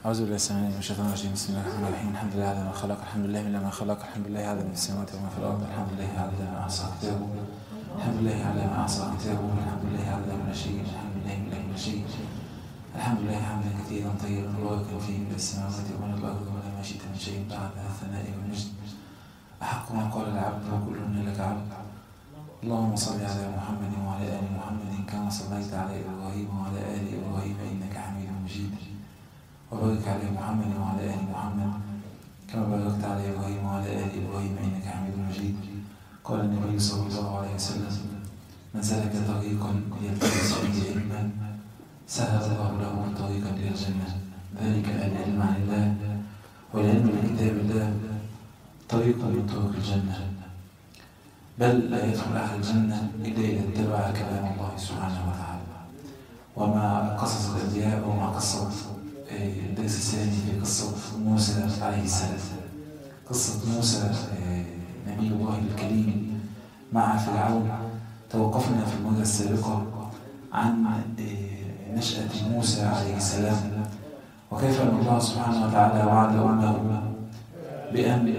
أعوذ بالله السميع العليم من الشيطان الرجيم. بسم الله الرحمن الرحيم. الحمد لله على ما خلق، الحمد لله من ما خلق، الحمد لله على ما في السماوات وما في الأرض، الحمد لله على ما أحصى كتابه، الحمد لله على ما أحصى كتابه، الحمد لله على كل شيء، الحمد لله من كل شيء، الحمد لله حمدا كثيرا طيبا مباركا فيه من السماوات ومن الأرض ولا ما شئت من شيء بعد الثناء والمجد. أحق ما قال العبد وكلنا لك عبد. اللهم صل على محمد وعلى آل محمد كما صليت على إبراهيم وعلى آل إبراهيم إنك حميد مجيد. وبارك على محمد وعلى آل محمد كما باركت على إبراهيم وعلى آل إبراهيم إنك حميد مجيد. قال النبي صلى الله عليه وسلم: من سلك طريقا يلتمس فيه علما سهل الله له طريقا إلى الجنة. ذلك العلم عن الله، والعلم بكتاب الله طريق من طرق الجنة، بل لا يدخل أهل الجنة إلا إذا اتبع كلام الله سبحانه وتعالى. ومع قصص الأنبياء ومع قصة الدرس الثاني في قصة موسى عليه السلام، قصة موسى نبي الله الكريم مع فرعون. توقفنا في المرة السابقة عن نشأة موسى عليه السلام، وكيف أن الله سبحانه وتعالى وعد أمه بأن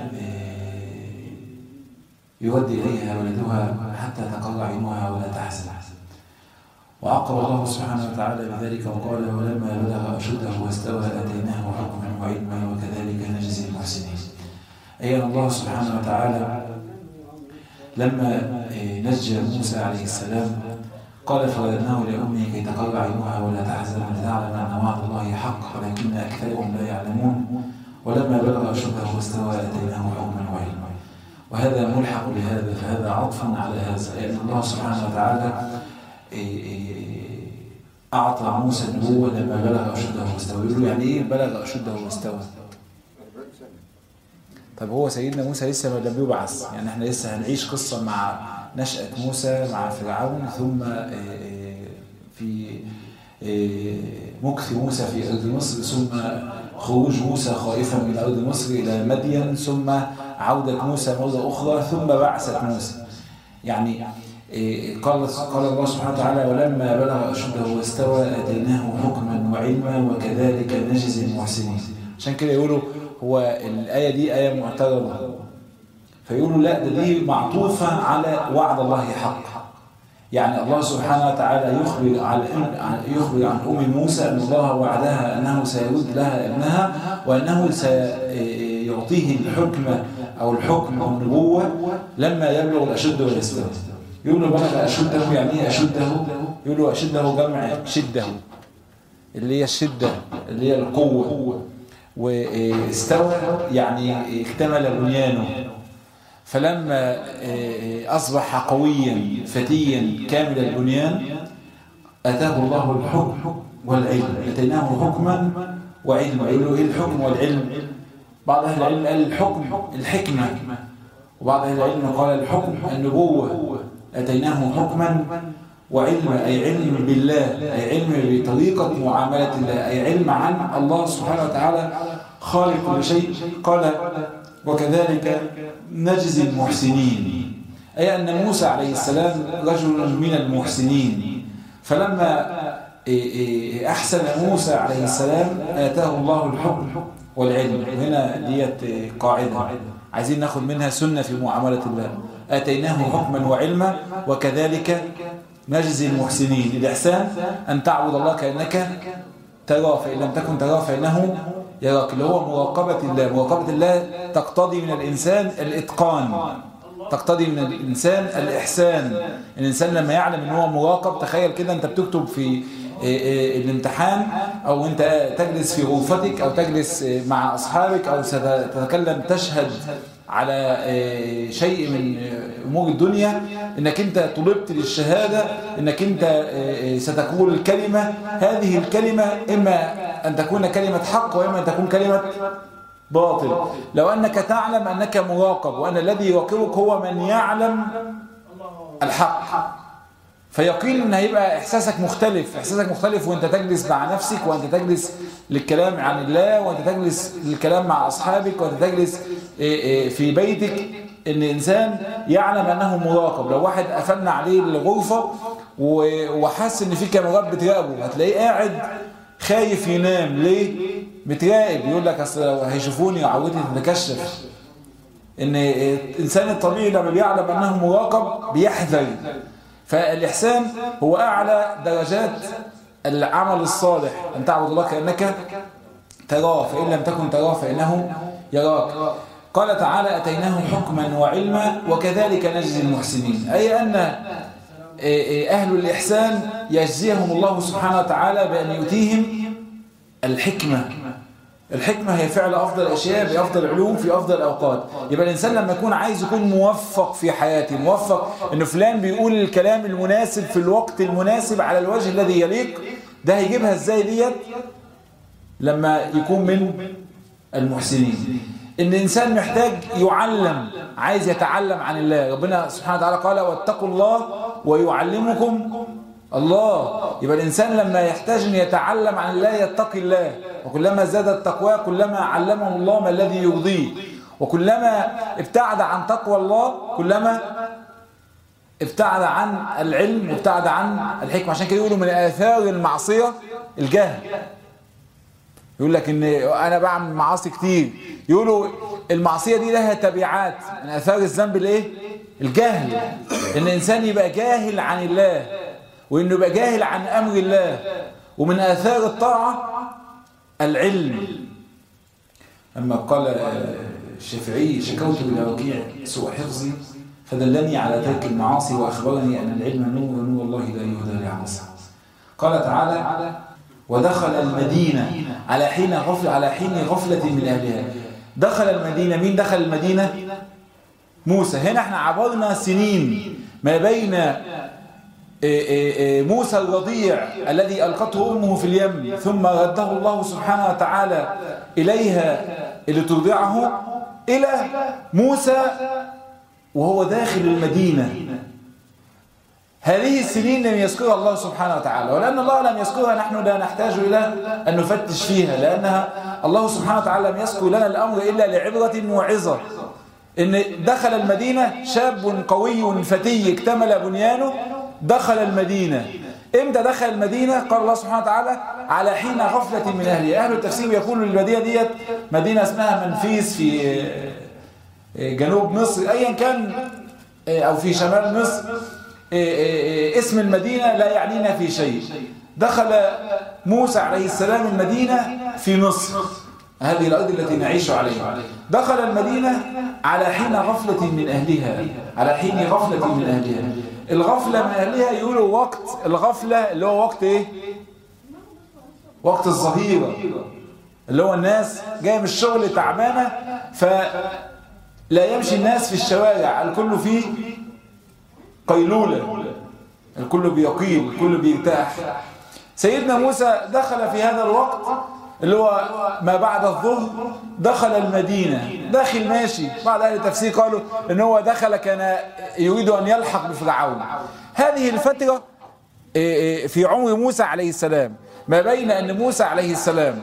يودي إليها ولدها حتى تقر عينها ولا تحزن. وعقب الله سبحانه وتعالى بذلك وقال: ولما بلغ أشده واستوى آتيناه حكما وعلما وكذلك نجزي المحسنين. أي أن الله سبحانه وتعالى لما نجى موسى عليه السلام قال: فرددناه لأمه كي تقر عينها ولا تحزن ولتعلم أن وعد الله حق ولكن أكثرهم لا يعلمون. ولما بلغ أشده واستوى آتيناه حكما وعلما. وهذا ملحق لهذا، فهذا عطف على هذا، لأن الله سبحانه وتعالى أعطى موسى النبوة لما بلغ أشده واستوى. يقولوا يعني إيه بلغ أشده واستوى؟ طب هو سيدنا موسى لسه لم يبعث، يعني احنا لسه هنعيش قصة مع نشأة موسى مع فرعون، ثم في مكث موسى في أرض مصر، ثم خروج موسى خائفا من أرض مصر إلى مدين، ثم عودة موسى مرة أخرى، ثم بعثة موسى. يعني قال الله سبحانه وتعالى: ولما بلغ أشده واستوى آتيناه حكما وعلما وكذلك نجزي المحسنين. عشان كده يقولوا هو الآية دي آية معترضة، فيقولوا لا، دي معطوفة على وعد الله حق. يعني الله سبحانه وتعالى يخبر عن أم موسى أن الله وعدها أنه سيرد لها ابنها، وأنه سيعطيه الحكم أو الحكم أو النبوة لما يبلغ الأشد ويستوى. يقولوا بلغ أشده، يعني إيه أشده؟ يقولوا أشده جمع شدة، اللي هي الشدة اللي هي القوة، واستوى يعني اكتمل بنيانه. فلما أصبح قويا فتيا كامل البنيان أتاه الله الحكم والعلم، أتيناه حكما وعلما. يقولوا إيه الحكم والعلم؟ بعض أهل العلم قال الحكم الحكمة، وبعض أهل العلم قال الحكم النبوة. أتيناه حكما وعلما، أي علم بالله، أي علم بطريقة معاملة الله، أي علم عن الله سبحانه وتعالى خالق كل شيء. قال: وكذلك نجزي المحسنين، أي أن موسى عليه السلام رجل من المحسنين. فلما أحسن موسى عليه السلام آتاه الله الحكم والعلم. هنا ديت قاعدة عايزين ناخد منها سنة في معاملة الله: آتيناه حكما وعلما وكذلك نجزي المحسنين. الإحسان أن تعبد الله كأنك تراه، فإن لم تكن تراه فإنه يراك، اللي هو مراقبة الله. مراقبة الله تقتضي من الإنسان الإتقان، تقتضي من الإنسان الإحسان. الإنسان لما يعلم أنه هو مراقب، تخيل كده أنت بتكتب في الامتحان، أو أنت تجلس في غرفتك، أو تجلس مع أصحابك، أو ستتكلم تشهد على شيء من أمور الدنيا، إنك أنت طلبت للشهادة، إنك أنت ستقول الكلمة. هذه الكلمة إما أن تكون كلمة حق وإما أن تكون كلمة باطل. لو أنك تعلم أنك مراقب، وأن الذي يراقبك هو من يعلم الحق، فيقين أن هيبقى إحساسك مختلف وأنت تجلس مع نفسك، وأنت تجلس للكلام عن الله، وأنت تجلس للكلام مع أصحابك، وأنت تجلس في بيتك. إن إنسان يعلم أنه مراقب. لو واحد قفلنا عليه الغرفة وحس إن في كاميرات بتراقبه، هتلاقيه قاعد خايف ينام ليه؟ متراقب، يقول لك اصل لو هيشوفوني وعودني تتكشف. ان الانسان الطبيعي لما بيعلم انه مراقب بيحذر. فالاحسان هو اعلى درجات العمل الصالح، ان تعبد الله كانك تراه فان لم تكن تراه فانه يراك. قال تعالى اتيناهم حكما وعلما وكذلك نجزي المحسنين، اي ان اهل الاحسان يجزيهم الله سبحانه وتعالى بان يؤتيهم الحكمه. الحكمة هي فعل أفضل الأشياء بأفضل العلوم في أفضل الأوقات. يبقى الإنسان لما يكون عايز يكون موفق في حياته، موفق إنه فلان بيقول الكلام المناسب في الوقت المناسب على الوجه الذي يليق، ده هيجيبها إزاي ديت؟ لما يكون من المحسنين. إن الإنسان محتاج يعلم، عايز يتعلم عن الله. ربنا سبحانه وتعالى قال واتقوا الله ويعلمكم الله. يبقى الإنسان لما يحتاج أن يتعلم عن الله يتقي الله، وكلما زاد التقوى كلما علمه الله ما الذي يرضيه، وكلما ابتعد عن تقوى الله كلما ابتعد عن العلم وابتعد عن الحكمة. عشان كده يقولوا من آثار المعصية الجهل. يقول لك إن أنا بعمل معاصي كتير، يقولوا المعصية دي لها تبعات. من آثار الذنب الإيه؟ الجهل. إن الإنسان يبقى جاهل عن الله، وإنه يبقى جاهل عن أمر الله. ومن آثار الطاعة العلم. أما قال الشافعي شكوت إلى وكيع سوء حفظي فدلني على ترك المعاصي وأخبرني أن العلم نور ونور الله لا يهدى لعبث. قال تعالى ودخل المدينة على حين غفلة من أهلها. دخل المدينة، مين دخل المدينة؟ موسى. هنا احنا عبرنا سنين ما بين موسى الرضيع الذي ألقته أمه في اليم ثم رده الله سبحانه وتعالى إليها لترضعه، إلى موسى وهو داخل المدينة. هذه السنين لم يذكرها الله سبحانه وتعالى، ولأن الله لم يذكرها نحن لا نحتاج إلى أن نفتش فيها، لأنها الله سبحانه وتعالى لم يذكر لنا الأمر إلا لعبرة وعظة. إن دخل المدينة شاب قوي فتي اكتمل بنيانه، دخل المدينة. امتى دخل المدينة؟ قال الله سبحانه وتعالى على حين غفلة من أهلها. أهل التفسير يقولوا المدينة ديت مدينة اسمها منفيس في جنوب مصر أيا كان، أو في شمال مصر. اسم المدينة لا يعنينا في شيء. دخل موسى عليه السلام المدينة في مصر، هذه الأرض التي نعيش عليها. دخل المدينة على حين غفلة من أهلها، على حين غفلة من أهلها. الغفلة من أهلها يقولوا وقت الغفلة اللي هو وقت إيه؟ وقت الظهيرة، اللي هو الناس جاية من الشغل تعبانة فلا يمشي الناس في الشوارع، الكل فيه قيلولة، الكل بيقيل، الكل بيرتاح. سيدنا موسى دخل في هذا الوقت اللي هو ما بعد الظهر، دخل المدينة، داخل ماشي. بعض أهل التفسير قالوا إن هو دخل كان يريد أن يلحق بفرعون. هذه الفترة في عمر موسى عليه السلام، ما بين أن موسى عليه السلام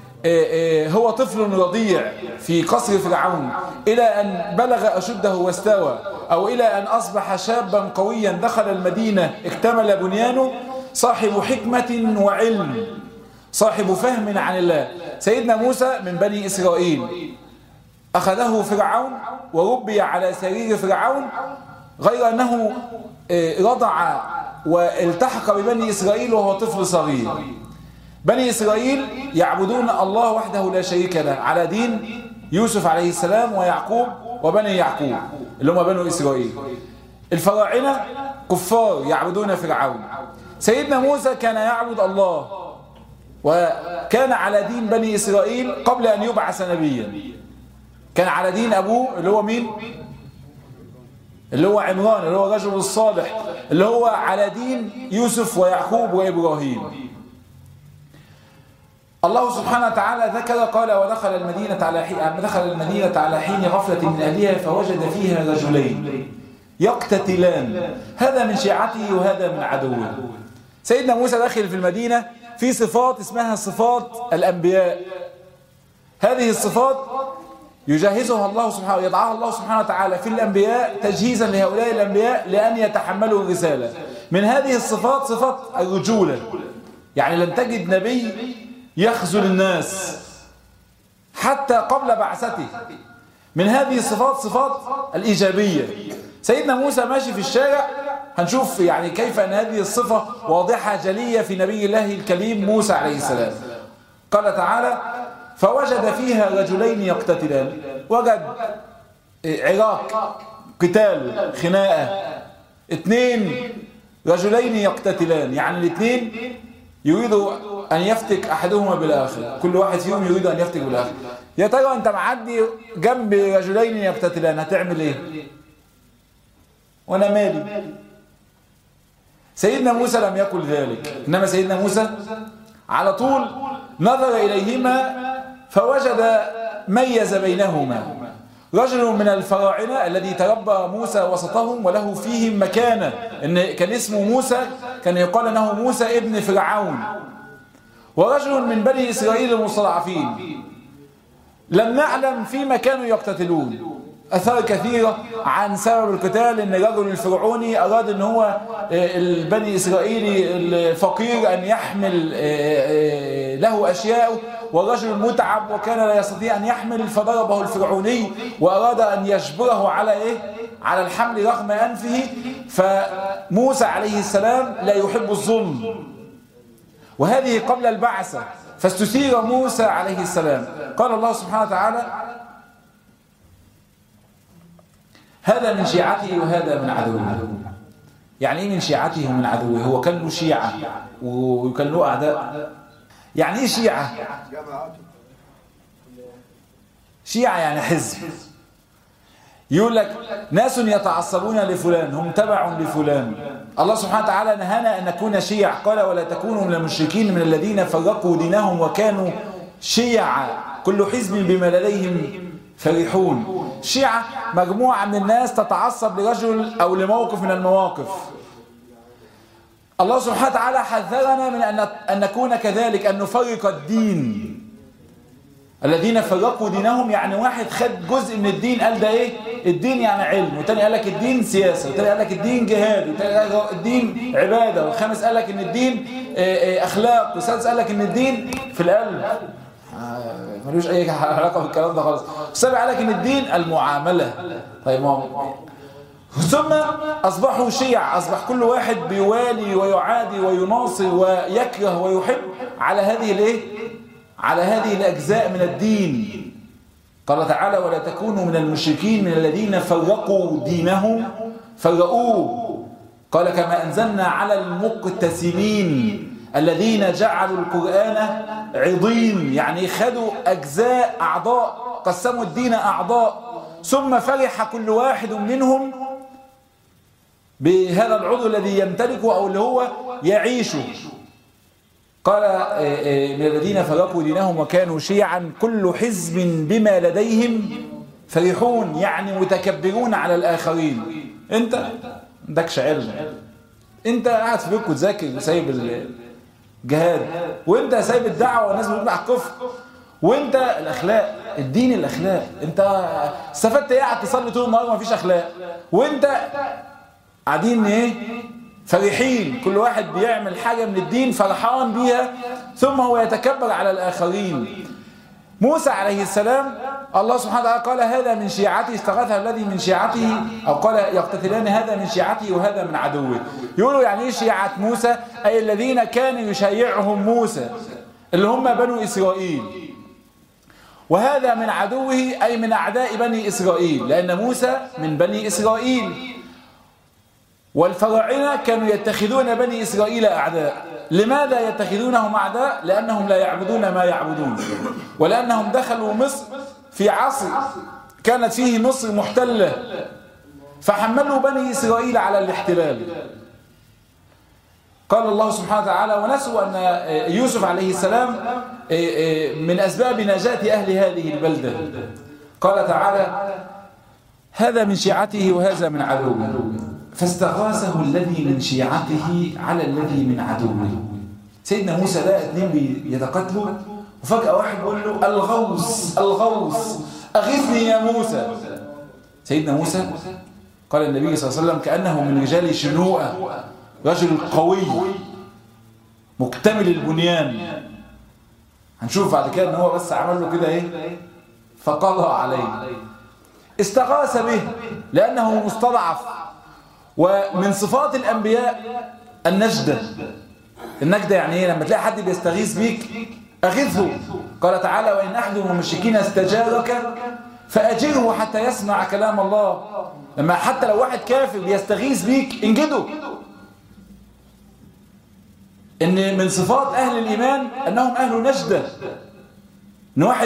هو طفل رضيع في قصر فرعون إلى أن بلغ أشده واستوى، أو إلى أن أصبح شابا قويا دخل المدينة اكتمل بنيانه، صاحب حكمة وعلم، صاحب فهم عن الله. سيدنا موسى من بني إسرائيل، أخذه فرعون وربي على سرير فرعون، غير أنه رضع والتحق ببني إسرائيل وهو طفل صغير. بني إسرائيل يعبدون الله وحده لا شريك له على دين يوسف عليه السلام ويعقوب وبني يعقوب اللي هم بنو إسرائيل. الفراعنة كفار يعبدون فرعون. سيدنا موسى كان يعبد الله وكان على دين بني إسرائيل قبل أن يبعث نبيا. كان على دين أبوه اللي هو مين؟ اللي هو عمران، اللي هو الرجل الصالح، اللي هو على دين يوسف ويعقوب وإبراهيم. الله سبحانه وتعالى ذكر قال ودخل المدينة على حين غفلة من أهلها فوجد فيها رجلين يقتتلان، هذا من شيعته وهذا من عدوه. سيدنا موسى داخل في المدينة في صفات اسمها صفات الأنبياء. هذه الصفات يجهزها الله سبحانه، يضعها الله سبحانه وتعالى في الأنبياء تجهيزا لهؤلاء الأنبياء لأن يتحملوا الرسالة. من هذه الصفات صفات الرجولة، يعني لن تجد نبي يخذل الناس حتى قبل بعثته. من هذه الصفات صفات الإيجابية. سيدنا موسى ماشي في الشارع، هنشوف يعني كيف أن هذه الصفة واضحة جلية في نبي الله الكريم موسى عليه السلام. قال تعالى: فوجد فيها رجلين يقتتلان. وجد عراك، قتال، خناقة، اثنين رجلين يقتتلان، يعني الاثنين يريدوا أن يفتك أحدهما بالآخر، كل واحد فيهم يريد أن يفتك بالآخر. يا ترى أنت معدي جنب رجلين يقتتلان هتعمل إيه؟ وأنا مالي؟ سيدنا موسى لم يقل ذلك، إنما سيدنا موسى على طول نظر إليهما فوجد ميز بينهما. رجل من الفراعنة الذي تربى موسى وسطهم وله فيهم مكانة، إن كان اسمه موسى، كان يقال أنه موسى ابن فرعون. ورجل من بني إسرائيل المستضعفين، لم نعلم فيما كانوا يقتتلون. أثار كثيرة عن سبب القتال، إن الرجل الفرعوني أراد إن هو البني إسرائيلي الفقير أن يحمل له أشياء، والرجل المتعب وكان لا يستطيع أن يحمل، فضربه الفرعوني وأراد أن يجبره على على الحمل رغم أنفه. فموسى عليه السلام لا يحب الظلم، وهذه قبل البعثة، فاستثير موسى عليه السلام. قال الله سبحانه وتعالى: هذا من شيعته وهذا من عدوه. يعني ايه من شيعته ومن عدوه؟ هو كان له شيعة وكان له أعداء. يعني ايه شيعة؟ شيعة يعني حزب. يقول لك ناس يتعصبون لفلان، هم تبع لفلان. الله سبحانه وتعالى نهانا أن نكون شيع، قال: ولا تكونوا من المشركين من الذين فرقوا دينهم وكانوا شيعا كل حزب بما لديهم فرحون. شيعة مجموعة من الناس تتعصب لرجل أو لموقف من المواقف. الله سبحانه وتعالى حذرنا من أن نكون كذلك، أن نفرق الدين. الذين فرقوا دينهم يعني واحد خد جزء من الدين قال ده ايه؟ الدين يعني علم، والتاني قال لك الدين سياسة، والتاني قال لك الدين جهاد، والتاني قال لك الدين عبادة، والخامس قال لك ان الدين اخلاق، والسادس قال لك ان الدين في القلب. ملوش اي علاقة بالكلام ده خالص. والسابع قال لك ان الدين المعاملة. طيب ثم اصبحوا شيع، اصبح كل واحد بيوالي ويعادي ويناصر ويكره ويحب على هذه على هذه الأجزاء من الدين. قال تعالى: ولا تكونوا من المشركين من الذين فرقوا دينهم فرقوه. قال: كما أنزلنا على المقتسمين الذين جعلوا القرآن عضين، يعني خدوا أجزاء أعضاء، قسموا الدين أعضاء، ثم فرح كل واحد منهم بهذا العضو الذي يمتلكه أو اللي هو يعيشه. قال: من الذين فرقوا دينهم وكانوا شيعا كل حزب بما لديهم فرحون، يعني متكبرون على الآخرين. انت عندكش علم، انت قاعد في بيتك وتذاكر وسايب الجهاد، وانت سايب الدعوة والناس بتقول على الكفر، وانت الأخلاق، الدين الأخلاق. انت استفدت ايه؟ قاعد تصلي طول النهار وما فيش أخلاق، وانت قاعدين ايه؟ فرحين، كل واحد بيعمل حاجة من الدين فرحان بيها، ثم هو يتكبر على الآخرين. موسى عليه السلام الله سبحانه وتعالى قال: هذا من شيعته، استغاث الذي من شيعته، أو قال: يقتتلان، هذا من شيعته وهذا من عدوه. يقولوا يعني ايه شيعة موسى؟ أي الذين كان يشيعهم موسى اللي هم بنو إسرائيل. وهذا من عدوه أي من أعداء بني إسرائيل، لأن موسى من بني إسرائيل. والفراعنة كانوا يتخذون بني إسرائيل أعداء. لماذا يتخذونهم أعداء؟ لأنهم لا يعبدون ما يعبدون، ولأنهم دخلوا مصر في عصر كانت فيه مصر محتلة، فحملوا بني إسرائيل على الاحتلال. قال الله سبحانه وتعالى: ونسوا أن يوسف عليه السلام من أسباب نجاة أهل هذه البلدة. قال تعالى: هذا من شيعته وهذا من عدوه، فاستغاثه الذي من شيعته على الذي من عدوه. سيدنا موسى لقى اتنين بيتقاتلوا، وفجأة واحد بيقول له: الغوث الغوث، أغثني يا موسى. سيدنا موسى قال النبي صلى الله عليه وسلم: كأنه من رجال شنوءة، رجل قوي مكتمل البنيان، هنشوف بعد كده ان هو بس عمل له كده ايه، فقضى عليه. استغاث به لانه مستضعف. ومن صفات الانبياء النجدة. النجدة يعني ايه؟ لما تلاقي حد بيستغيث بيك اغثه. قال تعالى: وان احد من المشركين استجارك فاجره حتى يسمع كلام الله. لما حتى لو واحد كافر بيستغيث بيك انجده. ان من صفات اهل الايمان انهم اهل نجدة، ان واحد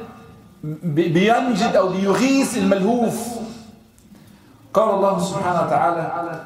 بينجد او بيغيث الملهوف. قال الله سبحانه وتعالى: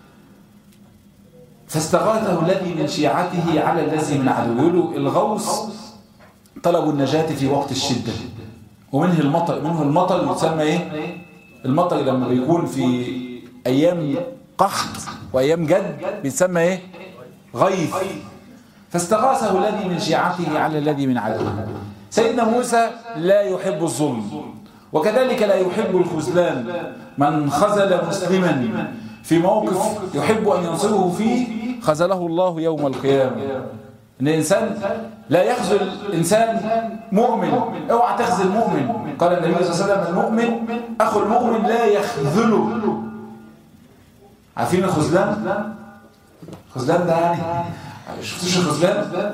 فاستغاثه الذي من شيعته على الذي من عدوه. يقولوا الغوث طلب النجاة في وقت الشدة. ومنه المطر. منه المطر يسمى ايه؟ المطر لما بيكون في ايام قحط وايام جد بيسمى ايه؟ غيث. فاستغاثه الذي من شيعته على الذي من عدوه. سيدنا موسى لا يحب الظلم، وكذلك لا يحب الخذلان. من خذل مسلما في موقف يحب أن ينصره فيه خذله الله يوم القيامة. إن الإنسان لا يخذل إنسان مؤمن. اوعى تخذل مؤمن. قال النبي صلى الله عليه وسلم: المؤمن أخو المؤمن لا يخذله. عارفين الخذلان؟ خذلان ده يعني شفتوش الخذلان؟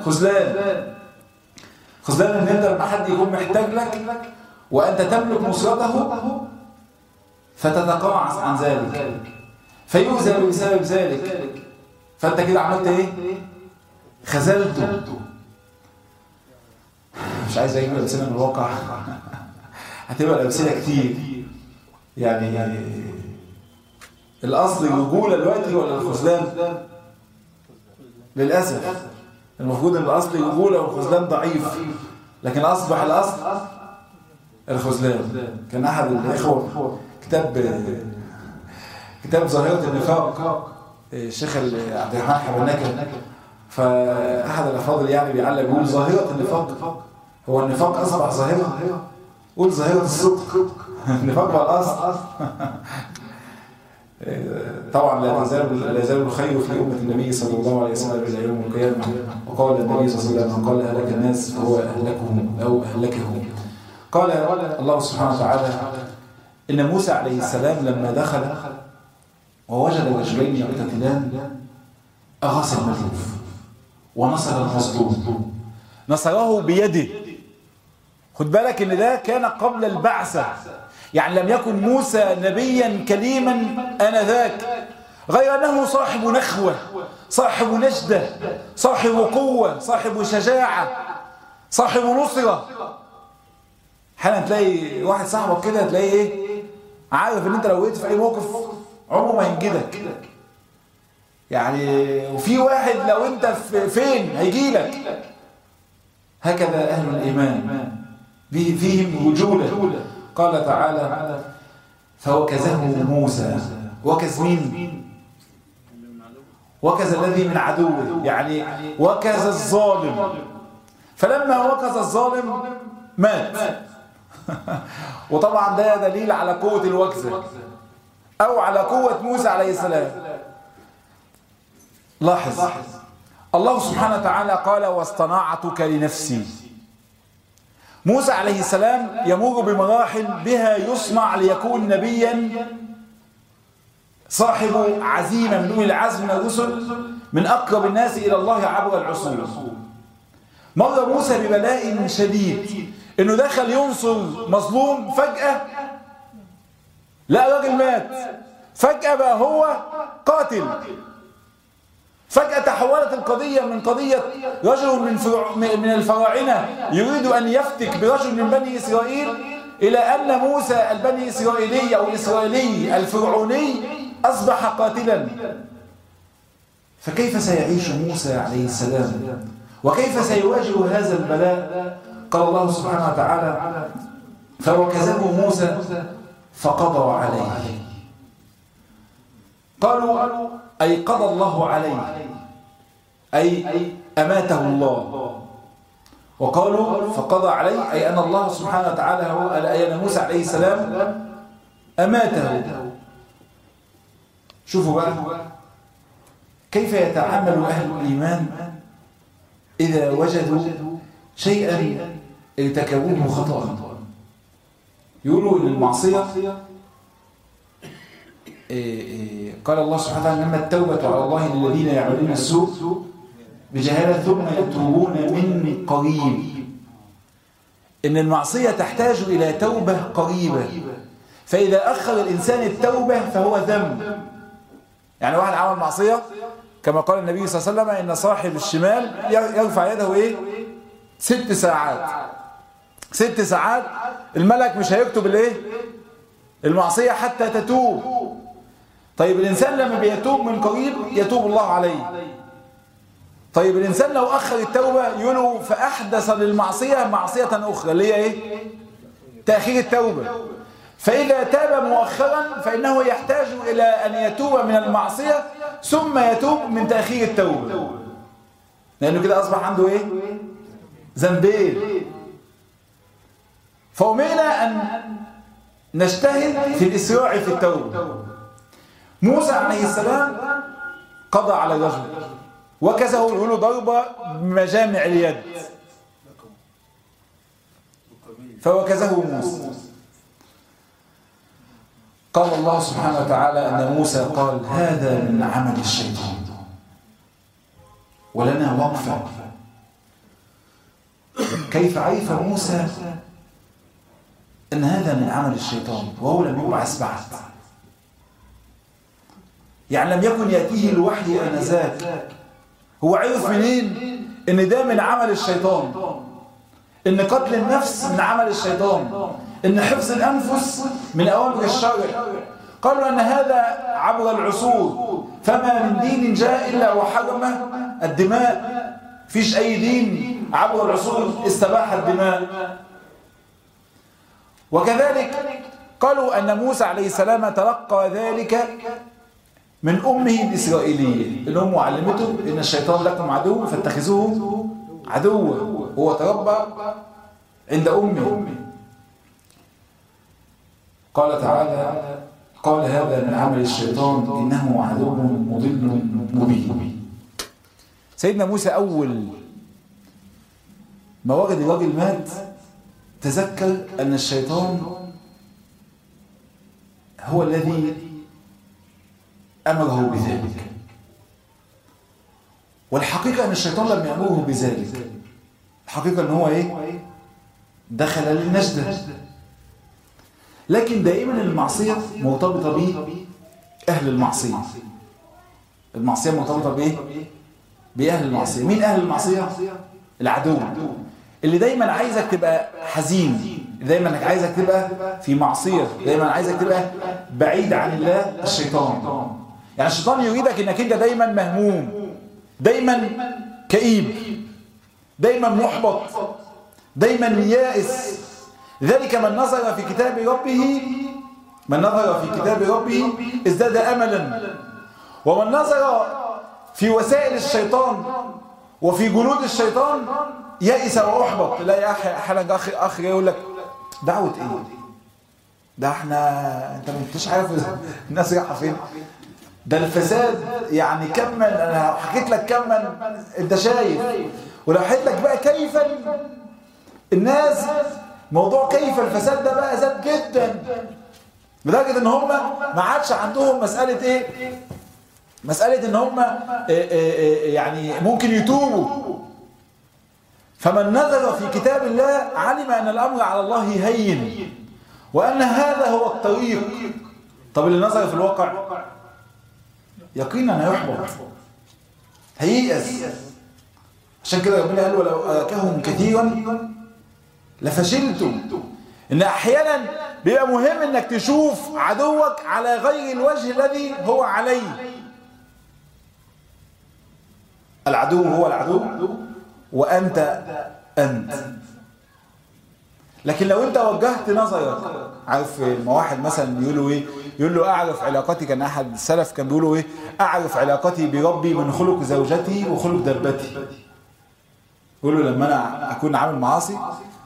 خذلان ان انت لما حد يكون محتاج لك وانت تملك نصرته فتتقاعس عن ذلك فيؤذى بسبب ذلك، فانت كده عملت ايه؟ خذلته. مش عايز اجيب امثله من الواقع هتبقى الامثله كتير. يعني الاصل الرجوله دلوقتي ولا الخذلان؟ للاسف المفروض ان الاصل الرجوله والخذلان ضعيف، لكن اصبح الاصل الخذلان. كان احد الاخوه كتاب ظاهره النفاق الشيخ عبد الرحمن حبناكه، فاحد الافاضل يعني بيعلق بيقول: ظاهره النفاق هو النفاق اصبح ظاهره؟ قول ظاهره الصدق. النفاق بقى الاصل. طبعا لا يزال الخير في أمة النبي صلى الله عليه وسلم إلى يوم القيامة. وقال النبي صلى الله عليه وسلم: قال أهلك الناس فهو أهلكهم أو أهلكهم. قال الله سبحانه وتعالى إن موسى عليه السلام لما دخل ووجد رجلين يقتتلان أغاث الملهوف ونصر المظلوم. نصره بيده. خد بالك إن ده كان قبل البعثة، يعني لم يكن موسى نبيا كليما آنذاك، غير أنه صاحب نخوة، صاحب نجدة، صاحب قوة، صاحب شجاعة، صاحب نصرة. حالا تلاقي واحد صاحبك كده تلاقي ايه؟ عارف ان انت لو وقفت في اي موقف عمره ما ينجدك. يعني وفي واحد لو انت فين هيجيلك. هكذا أهل الإيمان فيهم رجولة. قال تعالى: فوكزه موسى. وكز مين؟ وكز الذي من عدوه، يعني وكز الظالم. فلما وكز الظالم مات. وطبعا ده دليل على قوة الوكزة أو على قوة موسى عليه السلام. لاحظ الله سبحانه وتعالى قال: واصطنعتك لنفسي. موسى عليه السلام يمر بمراحل بها يصنع ليكون نبيا صاحب عزيمة من أولي العزم من الرسل، من أقرب الناس إلى الله عبر العصور. مر موسى ببلاء شديد، إنه دخل ينصر مظلوم، فجأة لا راجل مات، فجأة بقى هو قاتل. فجأة تحولت القضية من قضية رجل من الفراعنة يريد أن يفتك برجل من بني إسرائيل إلى أن موسى البني إسرائيلي أو الإسرائيلي الفرعوني أصبح قاتلا. فكيف سيعيش موسى عليه السلام؟ وكيف سيواجه هذا البلاء؟ قال الله سبحانه وتعالى: فوكزه موسى فقضى عليه. قالوا أي قضى الله عليه، أي أماته الله. وقالوا فقضى عليه أي أن الله سبحانه وتعالى هو أن موسى عليه السلام أماته. شوفوا بقى كيف يتعامل أهل الإيمان إذا وجدوا شيئا ارتكبوه خطأ. يقولوا ان المعصية قال الله سبحانه وتعالى انما التوبة على الله للذين يعملون السوء بجهالة ثم يتوبون من قريب. ان المعصية تحتاج الى توبة قريبة، فاذا اخر الانسان التوبة فهو ذنب. يعني واحد عمل معصية كما قال النبي صلى الله عليه وسلم ان صاحب الشمال يرفع يده 6 ساعات. 6 ساعات الملك مش هيكتب المعصية حتى تتوب. طيب الإنسان لما بيتوب من قريب يتوب الله عليه. طيب الإنسان لو أخر التوبة يقولوا فأحدث للمعصية معصية أخرى اللي هي تأخير التوبة. فإذا تاب مؤخرا فإنه يحتاج إلى أن يتوب من المعصية ثم يتوب من تأخير التوبة، لأنه كده أصبح عنده ذنبين. فأمرنا أن نجتهد في الإسراع في التوبة. موسى عليه السلام قضى على الرجل وكسه يقولوا ضربة بمجامع اليد فوكزه موسى. قال الله سبحانه وتعالى أن موسى قال هذا من عمل الشيطان ولنا وقفة. كيف عرف موسى أن هذا من عمل الشيطان وهو لم يبعث بعد؟ يعني لم يكن يأتيه الوحي آنذاك. هو عرف منين ان ده من عمل الشيطان؟ ان قتل النفس من عمل الشيطان، ان حفظ الأنفس من أوامر الشرع. قالوا أن هذا عبر العصور، فما من دين جاء إلا وحرم الدماء. فيش أي دين عبر العصور استباح الدماء. وكذلك قالوا أن موسى عليه السلام تلقى ذلك من أمه الإسرائيلية. الأم علمته إن الشيطان لكم عدو فاتخذوه عدوا. هو تربى عند أمه. قال تعالى قال هذا من عمل الشيطان إنه عدو مضل مبين. سيدنا موسى أول ما وجد الراجل مات تذكر أن الشيطان هو الذي أمره بذلك. والحقيقة أن الشيطان لم يأمره بذلك. الحقيقة أن هو دخل للنجدة. لكن دائما المعصية مرتبطة بأهل المعصية. المعصية مرتبطة بأهل المعصية. مين أهل المعصية؟ العدو اللي دايما عايزك تبقى حزين، دايما عايزك تبقى في معصية، دايما عايزك تبقى بعيد عن الله. الشيطان يعني الشيطان يريدك انك انت دايما مهموم، دايما كئيب، دايما محبط، دايما يائس. ذلك من نظر في كتاب ربه ازداد املا، ومن نظر في وسائل الشيطان وفي جنود الشيطان يائس واحبط. لا يا اخي اخ يقول لك دعوه ايه ده؟ انت ما انتش عارف الناس رايحه فين. ده الفساد يعني كما انا حكيت لك كما انت شايف، ولو حكيت لك بقى كيف الناس موضوع كيف الفساد ده بقى زاد جدا لدرجه ان هم ما عادش عندهم مساله ان هم يعني ممكن يتوبوا. فمن نظر في كتاب الله علم ان الامر على الله هين وان هذا هو الطريق. طب اللي نظر في الواقع يقينا هيحبط، هييأس. عشان كده ربنا قال ولو أراكهم كثيرا لفشلتم. إن أحيانا بيبقى مهم إنك تشوف عدوك على غير الوجه الذي هو عليه. العدو هو العدو وأنت أنت. لكن لو أنت وجهت نظرك، عارف ما واحد مثلا يقولوا يقول له أعرف علاقتي، كان أحد السلف كان بيقولوا أعرف علاقتي بربي من خلق زوجتي وخلق دبتي. يقول له لما أنا أكون عامل معاصي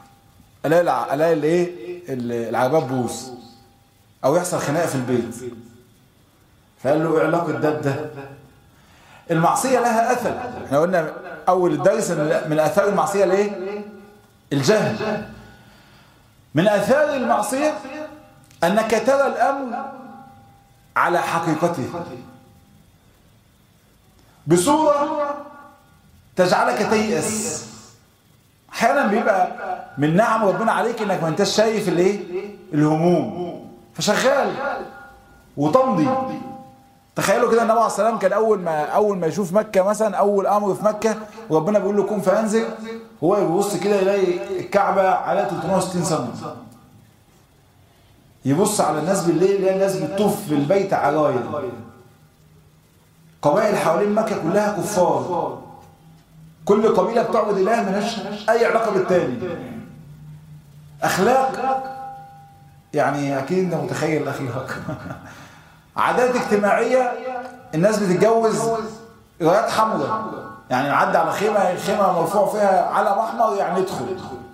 ألاقي العربات بوز أو يحصل خناقة في البيت. فقال له علاقة ده المعصية لها أثر. احنا قلنا أول الدرس من أثار المعصية الجهل. من آثار المعصية أنك ترى الأمر على حقيقته بصورة تجعلك تيأس. أحيانا بيبقى من نعم ربنا عليك إنك ما انتش شايف الهموم، فشغال وتمضي. تخيلوا كده النبي عليه الصلاة والسلام كان أول ما يشوف مكة مثلا، أول أمر في مكة وربنا بيقول له كن فأنزل، هو يبص كده يلاقي الكعبة على 360 سم، يبص على الناس بالليل يلاقي الناس بتطوف في البيت عرايا، قبائل حوالين مكة كلها كفار، كل قبيلة بتعبد إله ملهاش أي علاقة بالتاني، أخلاق يعني أكيد أنت متخيل الأخلاق عادات اجتماعية، الناس بتتجوز رايات حمراء، يعني يعدي على خيمة مرفوع فيها علم أحمر يعني يدخل،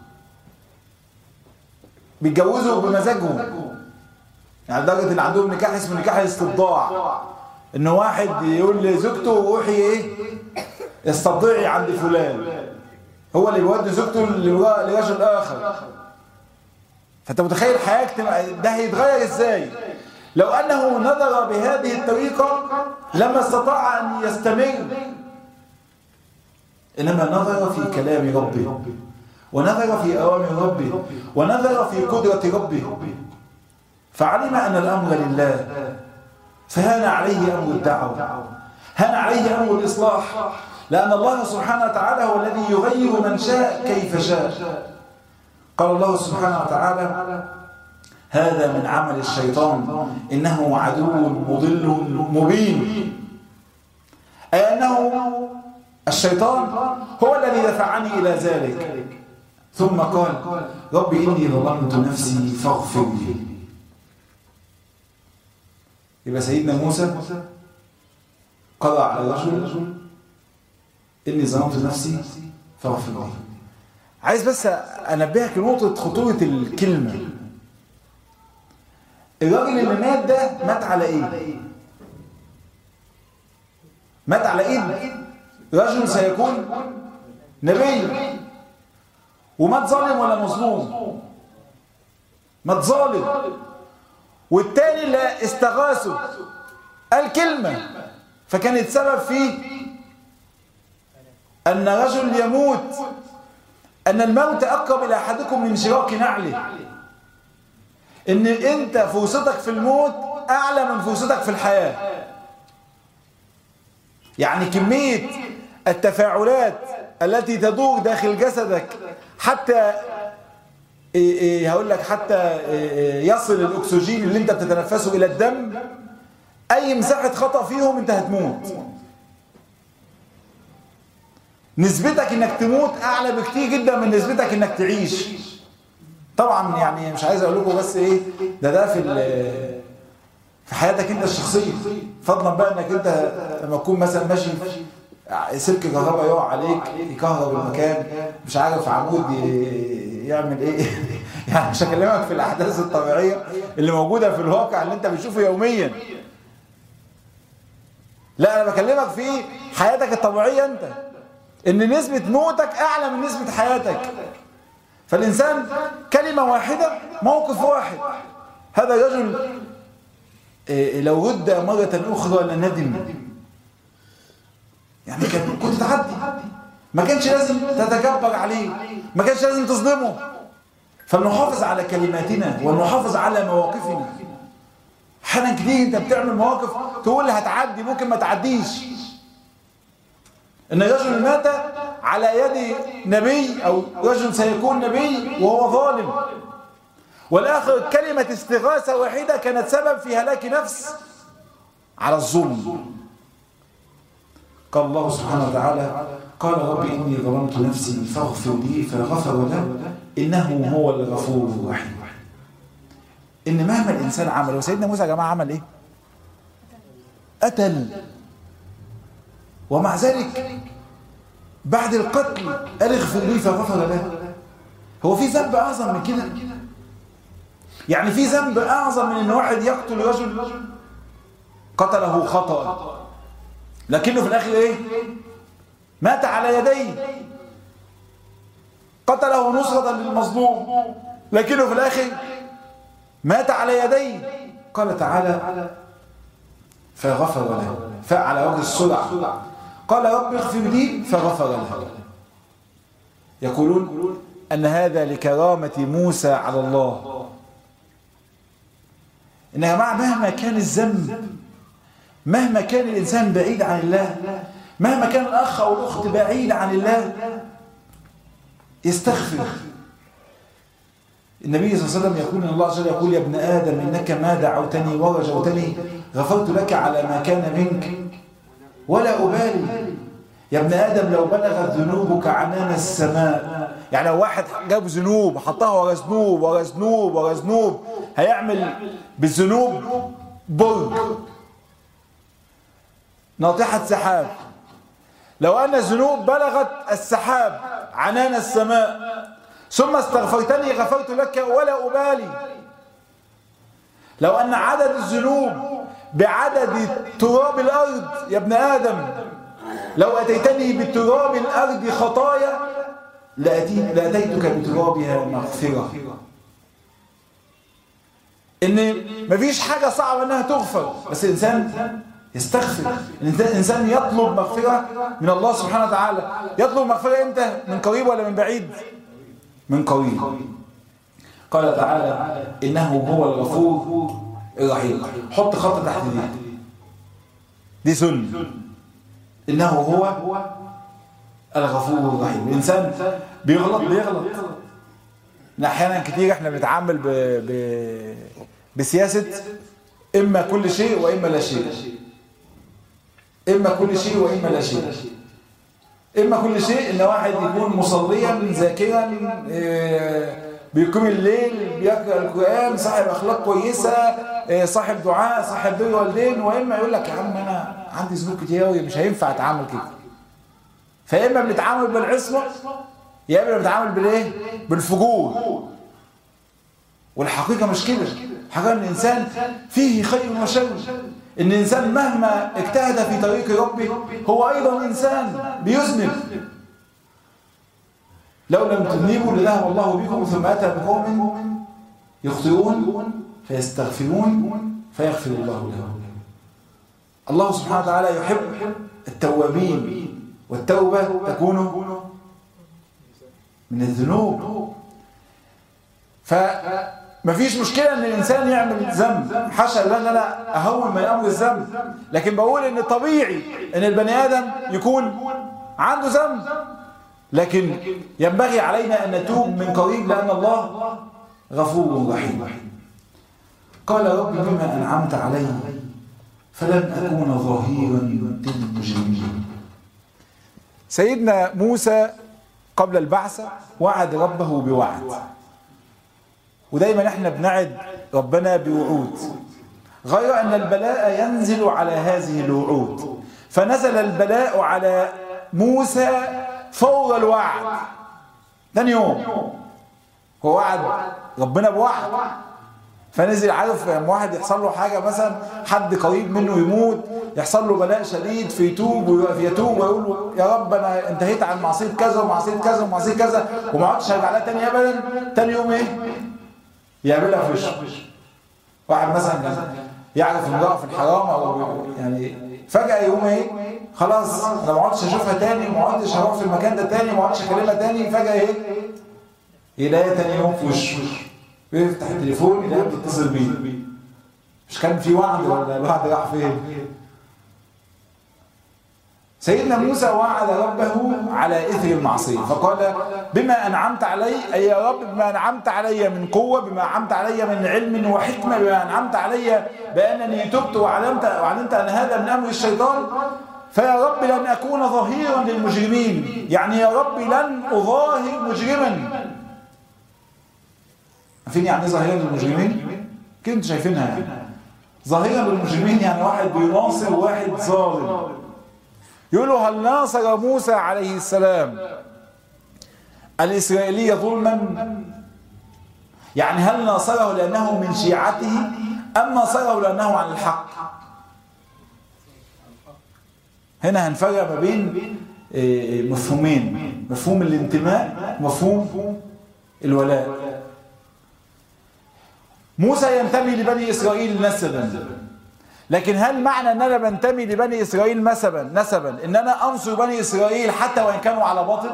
بيتجوزوا بمزاجهم، يعني لدرجة إن عندهم نكاح اسمه نكاح الاستبضاع، إن واحد يقول لزوجته روحي استبضعي عند فلان، هو اللي بيودي زوجته لرجل آخر. فأنت متخيل حياة ده هيتغير إزاي؟ لو أنه نظر بهذه الطريقة لما استطاع أن يستمر، إنما نظر في كلام ربه، ونظر في أوامر ربه، ونظر في قدرة ربه، فعلم أن الأمر لله، فهان عليه أمر الدعوة، هان عليه أمر الإصلاح، لأن الله سبحانه وتعالى هو الذي يغير من شاء كيف شاء. قال الله سبحانه وتعالى هذا من عمل الشيطان إنه عدو مضل مبين، أي أنه الشيطان هو الذي دفعني إلى ذلك. ثم قال ربي إني ظلمت نفسي فاغفر لي. يبقى سيدنا موسى قرأ على الرجل إني ظلمت نفسي فاغفر لي. عايز بس أنبهك لنقطة خطورة الكلمة. الراجل اللي مات ده مات على إيه؟ مات على إيه؟ رجل سيكون نبي، ومات ظالم ولا مظلوم؟ مات ظالم. والتاني اللي استغاثه قال كلمة فكانت سبب في أن رجل يموت، أن الموت أقرب إلى أحدكم من شراك نعله، إن أنت فرصتك في الموت أعلى من فرصتك في الحياة. يعني كمية التفاعلات التي تدور داخل جسدك حتى هقول لك حتى يصل الأكسجين اللي أنت بتتنفسه إلى الدم، أي مساحة خطأ فيهم أنت هتموت. نسبتك إنك تموت أعلى بكتير جدا من نسبتك إنك تعيش. طبعا يعني مش عايز أقول لكم بس إيه ده في حياتك أنت الشخصية، فضلا بقى إنك أنت لما تكون مثلا ماشي سلك كهرباء يقع عليك يكهرب المكان، مش عارف عمود يعمل ايه يعني مش هكلمك في الاحداث الطبيعيه اللي موجوده في الواقع اللي انت بتشوفه يوميا، لا انا بكلمك في حياتك الطبيعيه انت، ان نسبه موتك اعلى من نسبه حياتك. فالانسان كلمه واحده موقف واحد، هذا الرجل لو رد مره اخرى لندم، يعني كنت تعدي، ما كانش لازم تتكبر عليه، ما كانش لازم تظلمه. فلنحافظ على كلماتنا ونحافظ على مواقفنا. احيانا كتير انت بتعمل مواقف تقول هتعدي، ممكن ما تعديش. ان الرجل مات على يد نبي او رجل سيكون نبي وهو ظالم، والاخر كلمة استغاثة واحدة كانت سبب في هلاك نفس على الظلم. قال الله سبحانه وتعالى قال ربي إني ظلمت نفسي فاغفر لي فغفر له إنه هو الغفور الرحيم. إن مهما الإنسان عمل، وسيدنا موسى يا جماعة عمل إيه؟ قتل، ومع ذلك بعد القتل قال اغفر لي فغفر له. هو في ذنب أعظم من كده؟ يعني في ذنب أعظم من إن واحد يقتل رجل قتله خطأ لكنه في الآخر إيه؟ مات على يديه. قتله نصرة للمظلوم، لكنه في الآخر مات على يديه. قال تعالى فغفر له، فعلى وجه السرعة، قال رب اغفر لي فغفر له. يقولون أن هذا لكرامة موسى على الله. إن يا جماعة مهما كان الذنب، مهما كان الإنسان بعيد عن الله، مهما كان الأخ أو الأخت بعيد عن الله، يستغفر. النبي صلى الله عليه وسلم يقول إن الله عز وجل يقول يا ابن آدم إنك ما دعوتني ورجوتني غفرت لك على ما كان منك ولا أبالي. يا ابن آدم لو بلغت ذنوبك عنان السماء، يعني لو واحد جاب ذنوب حطها ورا ذنوب ورا ذنوب ورا ذنوب، هيعمل بالذنوب برج ناطحة سحاب. لو أن الذنوب بلغت السحاب عنان السماء ثم استغفرتني غفرت لك ولا أبالي. لو أن عدد الذنوب بعدد تراب الأرض يا ابن آدم، لو أتيتني بتراب الأرض خطايا لأتيتك بترابها مغفرة. إن مفيش حاجة صعبة أنها تغفر، بس الإنسان يستغفر، الإنسان يطلب مغفرة من الله سبحانه وتعالى. يطلب مغفرة إمتى؟ من قريب ولا من بعيد؟ من قريب. قال تعالى إنه هو الغفور الرحيم. حط خط تحت دي سنة. إنه هو الغفور الرحيم. الإنسان بيغلط. أحيانا كتير احنا بنتعامل بسياسة إما كل شيء وإما لا شيء. إما كل شيء وإما لا شيء. إما كل شيء إن واحد يكون مصليا ذاكرا بيقوم الليل بيقرأ القرآن صاحب أخلاق كويسة صاحب دعاء صاحب بر والدين، وإما يقول لك يا عم أنا عندي ذنوب كتير أوي مش هينفع أتعامل كده. فإما بنتعامل بالعصمة يا إما بنتعامل بالإيه؟ بالفجور. والحقيقة مش كده. الحقيقة إن الإنسان فيه خير وشر. إن الإنسان مهما اجتهد في طريق ربه هو أيضا إنسان بيذنب. لو لم تذنبوا لذهب الله بكم ثم أتى بقوم يخطئون فيستغفرون فيغفر الله لهم. الله سبحانه وتعالى يحب التوابين، والتوبة تكون من الذنوب. فمفيش مشكلة ان الانسان يعمل ذنب، حاشا لا اهون من امر الذنب، لكن بقول ان طبيعي ان البني ادم يكون عنده ذنب، لكن ينبغي علينا ان نتوب من قريب لان الله غفور رحيم. قال رب بما انعمت علي فلن اكون ظهيرا للمجرمين. سيدنا موسى قبل البعثة وعد ربه بوعد، ودايما احنا بنعد ربنا بوعود، غير ان البلاء ينزل على هذه الوعود. فنزل البلاء على موسى فور الوعد، ثاني يوم هو وعد ربنا بوعد، فنزل. عارف لما واحد يحصل له حاجه، مثلا حد قريب منه يموت، يحصل له بلاء شديد فيتوب ويتوب ويقول له يا رب انا انتهيت عن معصيه كذا ومعصيه كذا ومعصيه كذا وما عدتش هرجع لها تاني ابدا، تاني يوم ايه؟ يعملها في وشه. واحد مثلا يعرف امراه في الحرام او يعني فجاه يقوم ايه؟ خلاص انا ما عدتش اشوفها تاني وما عدتش هروح في المكان ده تاني وما عدتش اكلمها تاني، فجاه ايه؟ يلاقيها تاني يوم في وشه، يفتح التليفون يلاقيها بتتصل بيه. مش كان في وعد ولا الوعد راح فين؟ سيدنا موسى وعد ربه على إثر المعصية، فقال بما أنعمت علي، أي يا رب بما أنعمت علي من قوة، بما أنعمت علي من علم وحكمة، بما أنعمت علي بأنني تبت وعلمت أن هذا من أمر الشيطان، فيا رب لن أكون ظهيرا للمجرمين. يعني يا رب لن أظاهر مجرما. عارفين يعني ظهيرا للمجرمين؟ كنتوا شايفينها يعني. ظهيرا للمجرمين يعني واحد بيناصر واحد ظالم. يقولوا هل ناصر موسى عليه السلام الإسرائيلية ظلما؟ يعني هل ناصره لأنه من شيعته أم ناصره لأنه عن الحق؟ هنا هنفرق ما بين مفهومين. مفهوم الانتماء، مفهوم الولاء. موسى ينتمي لبني إسرائيل نسبا، لكن هل معنى ان انا بنتمي لبني إسرائيل نسبا ان انا انصر بني إسرائيل حتى وان كانوا على باطل؟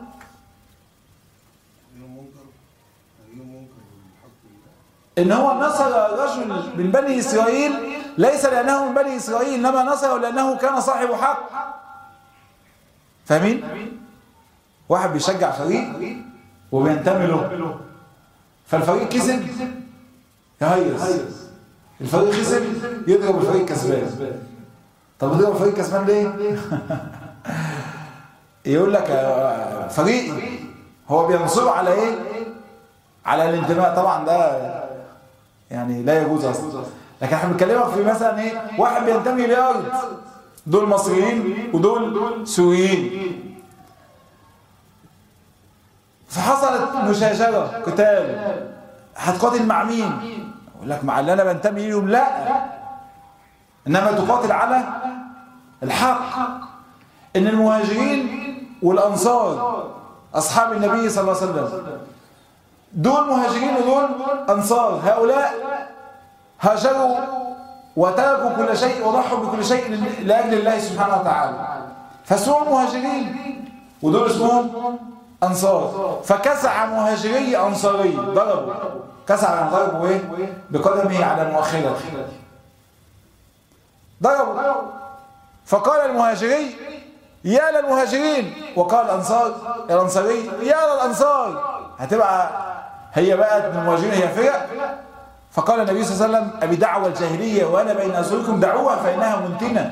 ان هو نصر رجل من بني إسرائيل ليس لأنه من بني إسرائيل، إنما نصره لأنه كان صاحب حق. فاهمين؟ واحد بيشجع فريق وبينتمي له، فالفريق كسب يهيص، الفريق خسر يضرب الفريق كسبان. طب يضرب الفريق كسبان ليه؟ يقول لك فريق هو بينصره على ايه؟ على الانتماء. طبعا ده يعني لا يجوز اصلا. لكن احنا بنتكلم في مثلا ايه؟ واحد بينتمي لارض، دول مصريين ودول سوريين، فحصلت مشاجره قتال، هتقاتل مع مين؟ يقول لك مع اللي انا بنتمي ليهم. لا، انما تقاتل على الحق. ان المهاجرين والانصار اصحاب النبي صلى الله عليه وسلم دول مهاجرين ودول انصار، هؤلاء هاجروا وتركوا كل شيء وضحوا بكل شيء لاجل الله سبحانه وتعالى، فاسمهم مهاجرين ودول اسمهم انصار. فكسع مهاجري انصاري، ضربوا، كسع ضربوا ايه؟ بقدمه على مؤخرته، ضربوا. فقال المهاجري يا للمهاجرين، وقال الانصاري يا للانصار. هتبقى هي بقت من المهاجرين هي فرق. فقال النبي صلى الله عليه وسلم أبي دعوة الجاهلية وأنا بين أزوركم دعوها فإنها منتنة.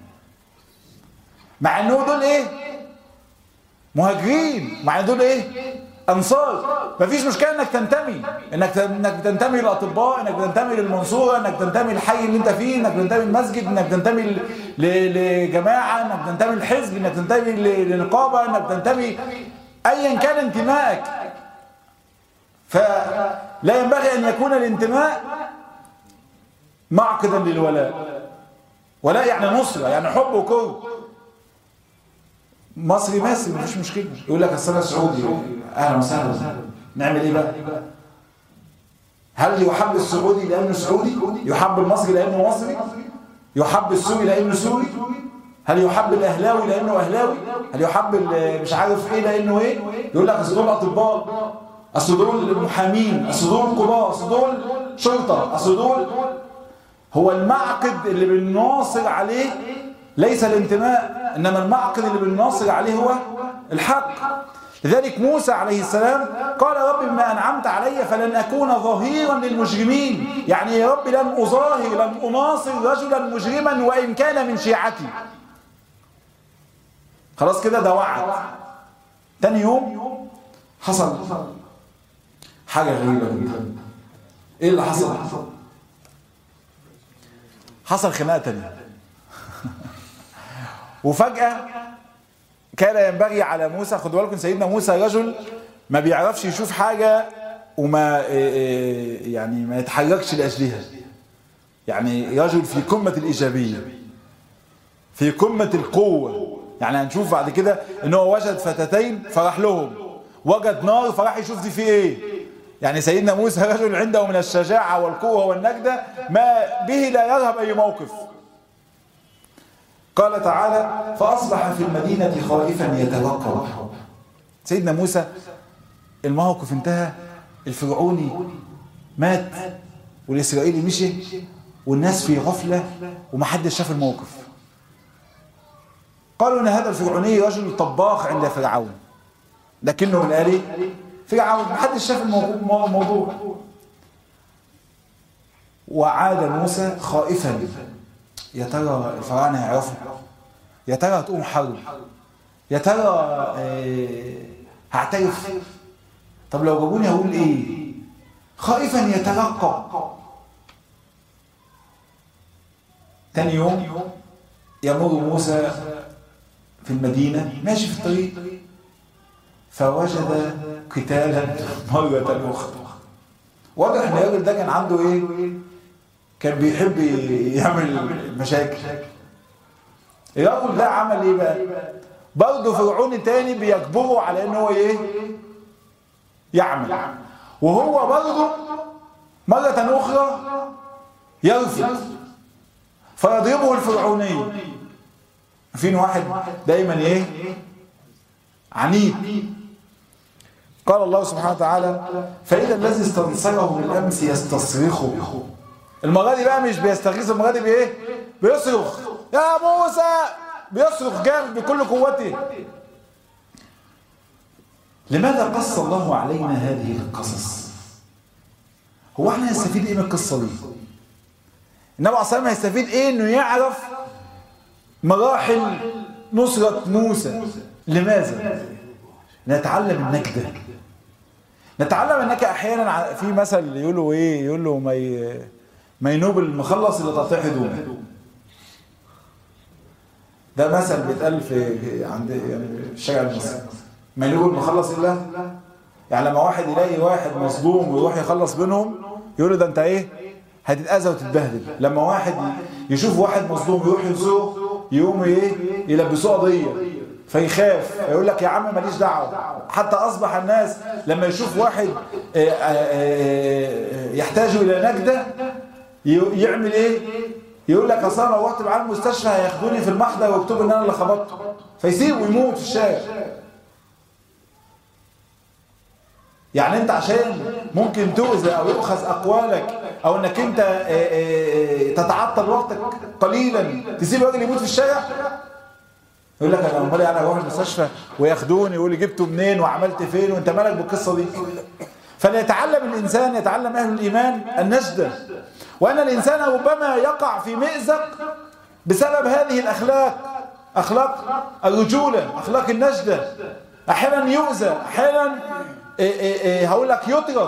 مع أنه دول إيه؟ مهاجرين، مع أنه دول إيه؟ أنصار. مفيش مشكلة إنك تنتمي، إنك تنتمي للأطباء، إنك تنتمي للمنصورة، إنك تنتمي للحي اللي أنت فيه، إنك تنتمي للمسجد، إنك تنتمي لجماعة، إنك تنتمي للحزب، إنك تنتمي لنقابة، إنك تنتمي أيا كان انتمائك. فلا ينبغي أن يكون الانتماء معقدا للولاء. ولاء يعني نصرة، يعني حب وكره. مصري مفيش مشكلة، يقول لك أصل أنا سعودي، أهلا وسهلا، نعمل إيه بقى؟ هل يحب السعودي لأنه سعودي؟ يحب المصري لأنه مصري؟ يحب السوري لأنه سوري؟ هل يحب الأهلاوي لأنه أهلاوي؟ هل يحب مش عارف إيه لأنه إيه؟ يقول لك أصل دول أطباء، أصل دول محامين، أصل دول قضاة، أصل دول شرطة، أصل دول. هو المعقد اللي بنناصر عليه ليس الانتماء، إنما المعقد اللي بنناصر عليه هو الحق. لذلك موسى عليه السلام قال رب بما أنعمت علي فلن أكون ظهيرا للمجرمين. يعني يا رب لن أظاهر، لن أناصر رجلا مجرما وإن كان من شيعتي. خلاص كده، ده وعد. تاني يوم حصل حاجة غريبة جدا. ايه اللي حصل؟ حصل خناقة تانية. وفجأة كان ينبغي على موسى، خدوا بالكم سيدنا موسى رجل ما بيعرفش يشوف حاجة وما يعني ما يتحركش لأجلها. يعني رجل في قمة الإيجابية، في قمة القوة. يعني هنشوف بعد كده ان هو وجد فتاتين فراح لهم، وجد نار فراح يشوف دي في ايه. يعني سيدنا موسى رجل عنده من الشجاعة والقوة والنجدة ما به لا يرهب أي موقف. قال تعالى فأصبح في المدينة خائفا يترقب. سيدنا موسى الموقف انتهى، الفرعوني مات والإسرائيلي مشي والناس في غفلة ومحدش شاف الموقف. قالوا ان هذا الفرعوني رجل طباخ عند فرعون، لكنه من آل فرعون، محدش شاف الموضوع. وعاد موسى خائفا، يا ترى الفراعنه هيعرفوا، يا ترى هتقوم حرب، يا ترى هعترف، طب لو جابوني هقول ايه؟ خائفا يترقب. تاني يوم يمر موسى في المدينة ماشي في الطريق فوجد قتالا مرة أخرى. واضح ان الراجل ده كان عنده ايه؟ كان بيحب يعمل مشاكل. الراجل ده عمل ايه بقى؟ برضه فرعون تاني بيجبره على ان هو ايه؟ يعمل. وهو برضه مرة اخرى يرفض فيضربه الفرعوني. فين واحد دايما ايه؟ عنيد. قال الله سبحانه وتعالى: فإذا الذي استنصره بالأمس يستصرخه. المرة دي بقى مش بيستغيث، المرة دي بايه؟ بيصرخ: يا موسى! بيصرخ جامد بكل قوته. لماذا قص الله علينا هذه القصص؟ هو احنا هنستفيد ايه من القصة دي؟ النبي عليه الصلاة والسلام هيستفيد ايه؟ انه يعرف مراحل نصرة موسى. لماذا؟ نتعلم النكدة. نتعلم انك احيانا في مثل يقولوا ايه؟ يقولوا ما ينوب المخلص اللي تقطع هدومه. ده مثل بيتقال في عند يعني الشارع المصري. ما ينوب المخلص الا يعني لما واحد يلاقي واحد مظلوم ويروح يخلص بينهم يقول له ده انت ايه؟ هتتأذى وتتبهدل. لما واحد يشوف واحد مظلوم يروح ينصره يقوم ايه؟ يلبسوه قضيه فيخاف، يقول لك يا عم ماليش دعوه. حتى اصبح الناس لما يشوف واحد يحتاج الى نجده يعمل ايه؟ يقول لك اصل انا لو رحت معاه المستشفى هياخدوني في المحضر ويكتبوا ان انا اللي خبطته، فيسيبه ويموت في الشارع. يعني انت عشان ممكن تؤذى او يؤخذ اقوالك او انك انت تتعطل وقتك قليلا تسيب راجل يموت في الشارع؟ يقول لك انا امال انا اروح المستشفى وياخدوني يقول لي جبته منين وعملت فين وانت مالك بالقصه دي؟ فليتعلم الانسان، يتعلم اهل الايمان النجده، وان الانسان ربما يقع في مأزق بسبب هذه الاخلاق، اخلاق الرجوله، اخلاق النجده. احيانا يؤذى، احيانا هقول لك يطرد.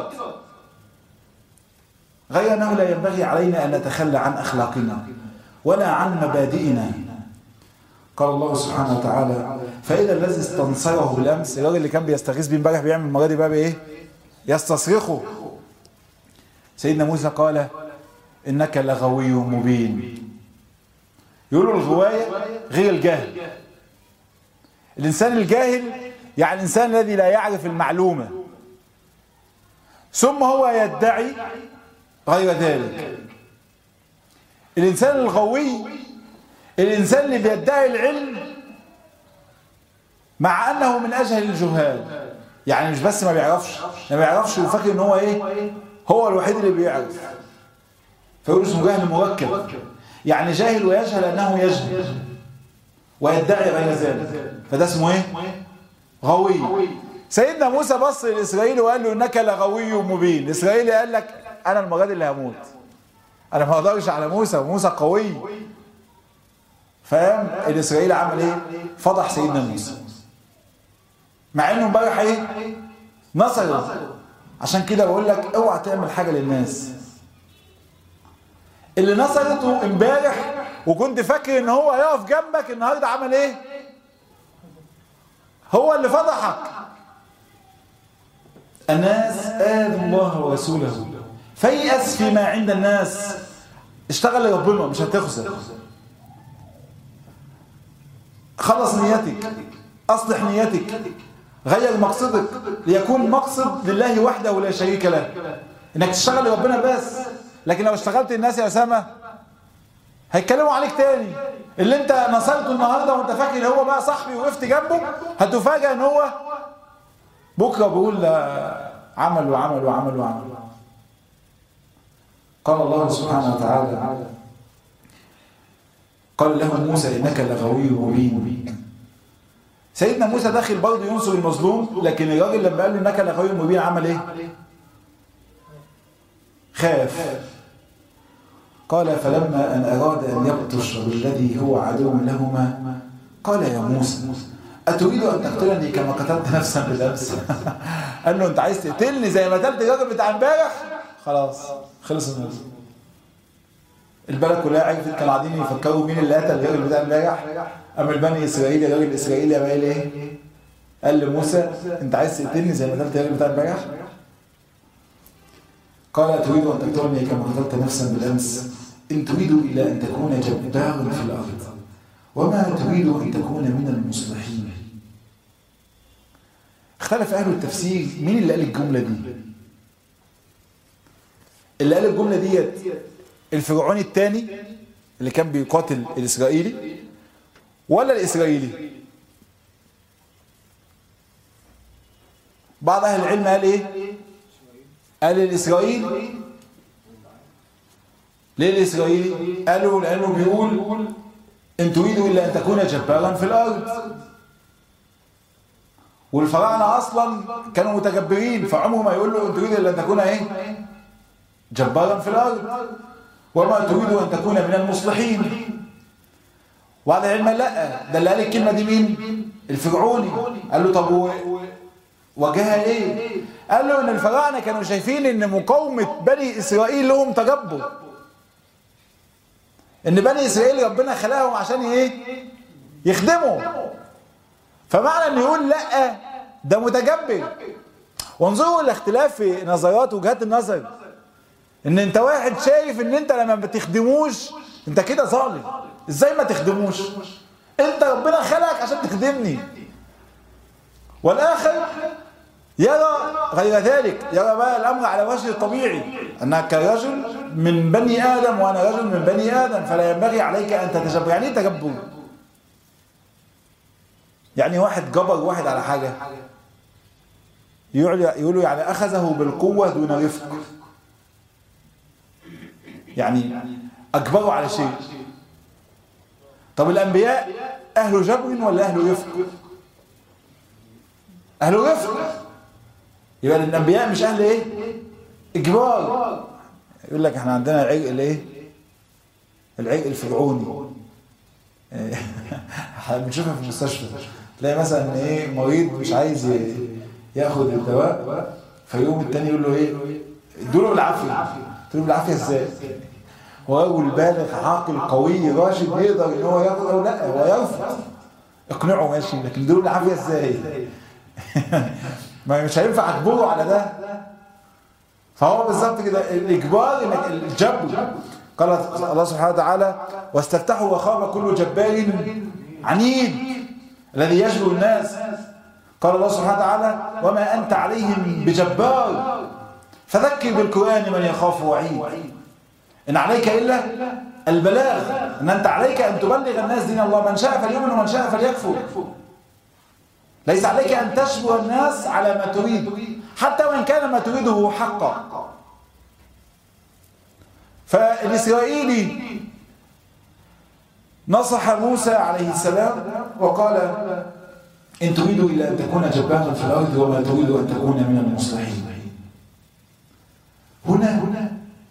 غير انه لا ينبغي علينا ان نتخلى عن اخلاقنا ولا عن مبادئنا. قال الله سبحانه وتعالى: فإذا الذي استنصره بالأمس، الراجل اللي كان بيستغيث بيه امبارح بيعمل المرة دي بقى بايه؟ يستصرخه. سيدنا موسى قال: إنك لغوي مبين. يقولوا الغواية غير الجهل. الإنسان الجاهل يعني الإنسان الذي لا يعرف المعلومة ثم هو يدعي غير ذلك. الإنسان الغوي الإنسان اللي بيدعي العلم مع أنه من أجهل الجهال. يعني مش بس ما بيعرفش وفاكر إن هو إيه؟ هو الوحيد اللي بيعرف، فيقول اسمه جهل مركب. يعني جاهل ويجهل أنه يجهل ويدعي غير ذلك، فده اسمه إيه؟ غوي. سيدنا موسى بص للإسرائيلي وقال له: إنك لغوي مبين. الإسرائيلي قال لك: أنا المرة دي اللي هموت، أنا ما أقدرش على موسى، وموسى قوي. فاهم؟ الإسرائيلي عمل ايه؟ فضح سيدنا موسى مع انه امبارح ايه؟ نصره. عشان كده بقول لك اوعى تعمل حاجه للناس. اللي نصرته امبارح وكنت فاكر ان هو هيقف جنبك، النهارده عمل ايه؟ هو اللي فضحك. الناس آذوا الله ورسوله فيأس فيما عند الناس. اشتغل لربنا مش هتخسر. خلص نيتك، أصلح نيتك، غير مقصدك ليكون مقصد لله وحده لا شريك له. انك تشتغل لربنا بس. لكن لو اشتغلت الناس يا أسامة هيتكلموا عليك تاني. اللي انت نصرته النهارده وانت فاكر هو بقى صاحبي وقفت جنبه، هتفاجئ ان هو بكره بيقول عمل وعمل وعمل وعمل. قال الله سبحانه وتعالى: قال له موسى: إنك لغوي مبين. سيدنا موسى داخل برضه ينصر المظلوم، لكن الراجل لما قال له إنك لغوي مبين عمل ايه؟ خاف. قال: فلما أن أراد أن يبطش بالذي هو عدو لهما قال: يا موسى أتريد أن تقتلني كما قتلت نفسا بالأمس؟ قال له: أنت عايز تقتلني زي ما قتلت الراجل بتاع امبارح؟ خلاص خلص الموضوع. البلد كلها عرفت، كانوا قاعدين يفكروا مين اللي قتل الراجل بتاع امبارح. اما البني اسرائيل، الراجل الاسرائيلي قال ايه؟ قال لموسى: انت عايز تقتلني زي ما قتلت الراجل بتاع امبارح؟ قال: أتريد أن تقتلني كما قتلت نفسا بالأمس؟ إن تريد إلا أن تكون جبارا في الأرض وما تريد أن تكون من المصلحين. اختلف اهل التفسير مين اللي قال الجمله دي. اللي قال الجمله ديت الفرعوني الثاني اللي كان بيقاتل الاسرائيلي ولا الاسرائيلي؟ بعض اهل العلم قال ايه؟ قال الاسرائيلي. ليه الاسرائيلي؟ قالوا لانه بيقول ان تريدوا الا ان تكون جبارا في الارض، والفراعنه اصلا كانوا متجبرين، فعمره ما يقول له ان تريد الا ان تكون ايه؟ جبارا في الارض، وما تريد ان تكون من المصلحين. وبعض العلم لا، ده اللي قال الكلمه دي مين؟ الفرعوني. قال له طب وجهها ايه؟ قال له ان الفراعنه كانوا شايفين ان مقاومه بني اسرائيل لهم تجبر، ان بني اسرائيل ربنا خلقهم عشان ايه؟ يخدموا. فمعنى ان يقول لا ده متجبر. وانظروا الاختلاف في نظرات وجهات النظر، ان انت واحد شايف ان انت لما ما تخدموش انت كده ظالم. ازاي ما تخدموش؟ انت ربنا خلقك عشان تخدمني. والاخر يرى غير ذلك، يرى بقى الامر على وجه الطبيعي، انك رجل من بني ادم وانا رجل من بني ادم، فلا ينبغي عليك ان تتجبر. يعني ايه تجبر؟ يعني واحد جبر واحد على حاجه، يقولوا يعني اخذه بالقوه دون رفق، يعني اجبره على شيء. طب الانبياء اهل جبر ولا اهل رفق؟ اهل رفق. يبقى الانبياء مش اهل ايه؟ اجبار. يقول لك احنا عندنا العرق الايه؟ العرق الفرعوني. بنشوفها في المستشفى، تلاقي مثلا ايه مريض مش عايز ياخد الدواء، فيقوم التاني يقول له ايه؟ ادوله بالعافيه. تقول له بالعافيه ازاي؟ هو رجل بالغ عاقل قوي راشد يقدر ان هو ياخد او لا، هو يرفض. اقنعه ماشي، لكن ادوله بالعافيه ازاي؟ ما مش هينفع اجبره على ده. فهو بالظبط كده الاجبار، الجبر. قال الله سبحانه وتعالى واستفتحوا وخاب كل جبار عنيد الذي يجبر الناس. قال الله سبحانه وتعالى وما انت عليهم بجبار فذكر بالقران من يخاف وعيد. ان عليك الا البلاغ، ان انت عليك ان تبلغ الناس دين الله، من شاء فليؤمن ومن شاء فليكفر. ليس عليك أن تشبه الناس على ما تريد، حتى وإن كان ما تريده حقا. فالإسرائيلي نصح موسى عليه السلام وقال إن تريدوا إلا أن تكون جبارا في الأرض وما تريد أن تكون من المصلحين. هنا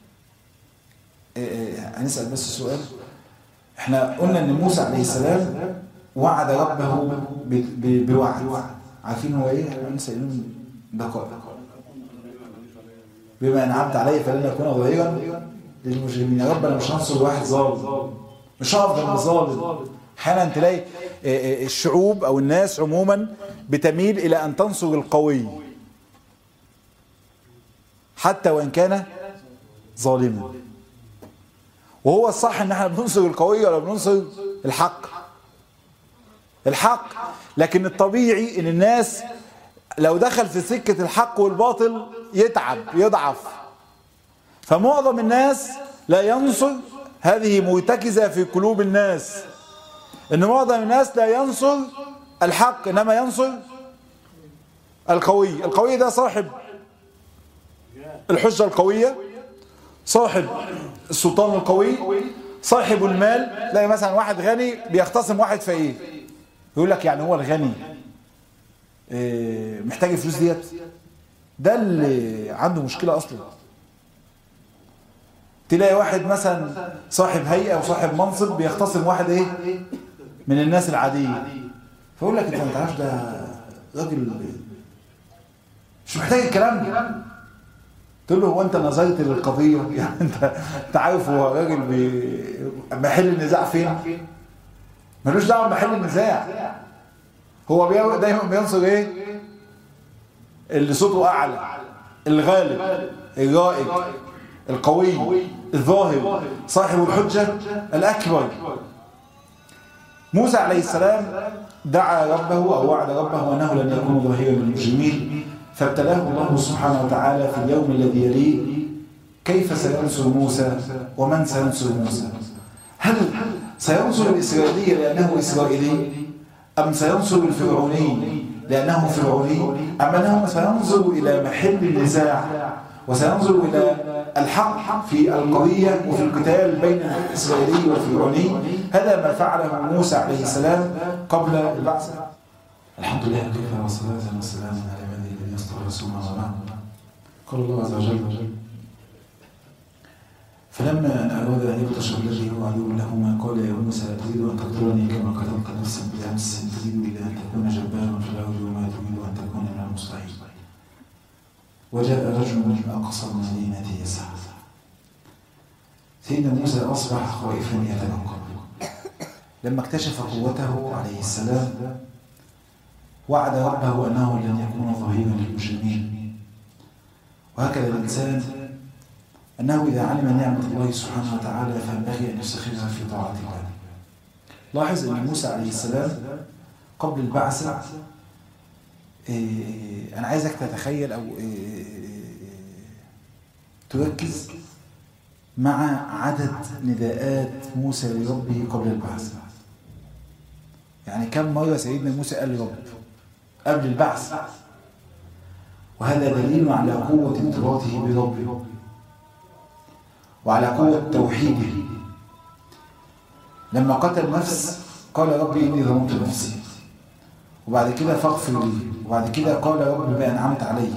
هنسأل بس سؤال. احنا قلنا أن موسى عليه السلام وعد ربه بوعد، عارفين هو ايه؟ احنا سائلين دقائق. بما انعمت علي فلن اكون ظهيرا للمجرمين. يا رب انا مش هنصر واحد ظالم، مش هقف جنب ظالم. احيانا تلاقي الشعوب او الناس عموما بتميل الى ان تنصر القوي حتى وان كان ظالما، وهو الصح ان احنا بننصر القوي ولا بننصر الحق. لكن الطبيعي ان الناس لو دخل في سكة الحق والباطل يتعب يضعف. فمعظم الناس لا ينصر، هذه مرتكزة في قلوب الناس، ان معظم الناس لا ينصر الحق انما ينصر القوي. القوي ده صاحب الحجة القوية، صاحب السلطان القوي، صاحب المال. تلاقي مثلا واحد غني بيختصم واحد فقير، يقول لك يعني هو الغني محتاج الفلوس ديت؟ ده اللي عنده مشكلة اصلا. تلاقي واحد مثلا صاحب هيئة وصاحب منصب بيختصم واحد ايه من الناس العادية، فيقول لك انت ما تعرفش ده راجل مش محتاج الكلام ده. تقول له هو انت نظرت للقضية؟ يعني انت عارف هو راجل محل النزاع فين؟ ملوش دعوه بمحل النزاع. هو دايما بينصر ايه؟ اللي صوته اعلى، الغالب، الرائد، القوي، الظاهر، صاحب الحجه الاكبر. موسى عليه السلام دعا ربه أو وعد ربه أنه لن يكون ظهيرا للمجرمين، فابتلاه الله سبحانه وتعالى في اليوم الذي يليه كيف سينصر موسى ومن سينصر موسى. هل سينصر الإسرائيلي لأنه إسرائيلي، أم سينصر الفرعوني لأنه فرعوني، أم أنه سينظر إلى محل النزاع وسينظر إلى الحق في القضية وفي القتال بين الإسرائيلي والفرعوني. هذا ما فعله موسى عليه السلام قبل البعث. الحمد لله كيف والصلاة والسلام على من الذي يصطفى رسوله وبعد. قال الله عز وجل: فلما أن أراد أن يبطش الذي هو عدو لهما قال يا موسى تريد أن تقتلني كما قتلت نفسا بالأمس، إن تريد إلا أن تكون جبارا في الأرض وما تريد أن تكون من المصلحين. وجاء رجل من أقصى المدينة يسعى. سيدنا موسى أصبح خائفا يترقب. لما اكتشف قوته عليه السلام وعد ربه أنه لن يكون ظهيرا للمجرمين. وهكذا الإنسان أنه إذا علم نعمة الله سبحانه وتعالى فينبغي أن يستخرجها في طاعة الله. لاحظ أن موسى عليه السلام قبل البعثة، أنا عايزك تتخيل أو تركز مع عدد نداءات موسى لربه قبل البعث. يعني كم مرة سيدنا موسى قال لرب قبل البعث؟ وهذا دليل على قوة ارتباطه بربه وعلى قوة توحيده. لما قتل نفس قال ربي إني ظلمت نفسي، وبعد كده فاغفر لي، وبعد كده قال رب بما أنعمت علي.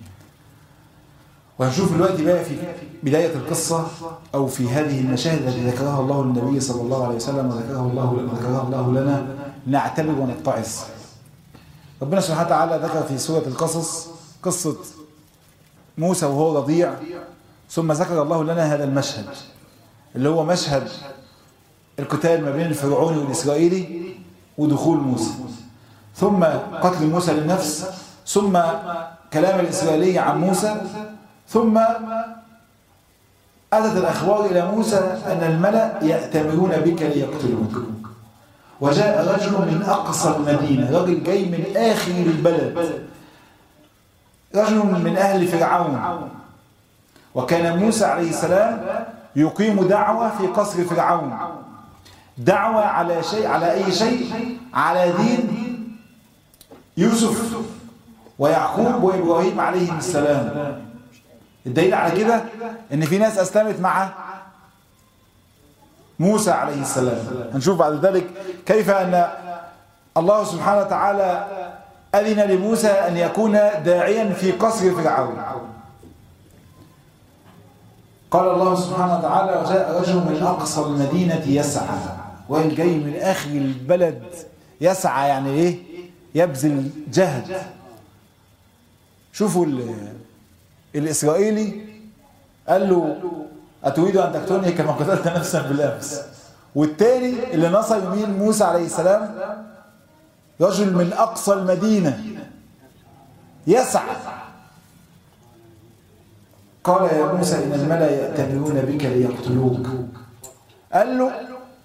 وهنشوف دلوقتي بقى في بداية القصة أو في هذه المشاهد التي ذكرها الله للنبي صلى الله عليه وسلم وذكرها الله لنا نعتبر ونتعظ. ربنا سبحانه وتعالى ذكر في سورة القصص قصة موسى وهو رضيع، ثم ذكر الله لنا هذا المشهد اللي هو مشهد القتال ما بين الفرعوني والإسرائيلي ودخول موسى، ثم قتل موسى للنفس، ثم كلام الإسرائيلي عن موسى، ثم أتت الأخبار إلى موسى أن الملأ يأتمرون بك ليقتلوك. وجاء رجل من أقصى المدينة، رجل جاي من آخر البلد، رجل من أهل فرعون. وكان موسى عليه السلام يقيم دعوة في قصر فرعون، دعوة على شيء، على أي شيء، على دين يوسف ويعقوب وإبراهيم عليهم السلام. الدليل على كده إن في ناس أسلمت مع موسى عليه السلام. هنشوف بعد ذلك كيف أن الله سبحانه وتعالى أذن لموسى أن يكون داعيا في قصر فرعون. قال الله سبحانه وتعالى وجاء رجل من أقصى المدينة يسعى. وإن جاي من آخر البلد يسعى يعني إيه؟ يبذل جهد. شوفوا الإسرائيلي قال له أتريد أن تقتلني كما قتلت نفسا بالأمس. والتاني اللي نصر يمين موسى عليه السلام رجل من أقصى المدينة يسعى. قال يا موسى إن الملأ يأتمرون بك ليقتلوك. قال له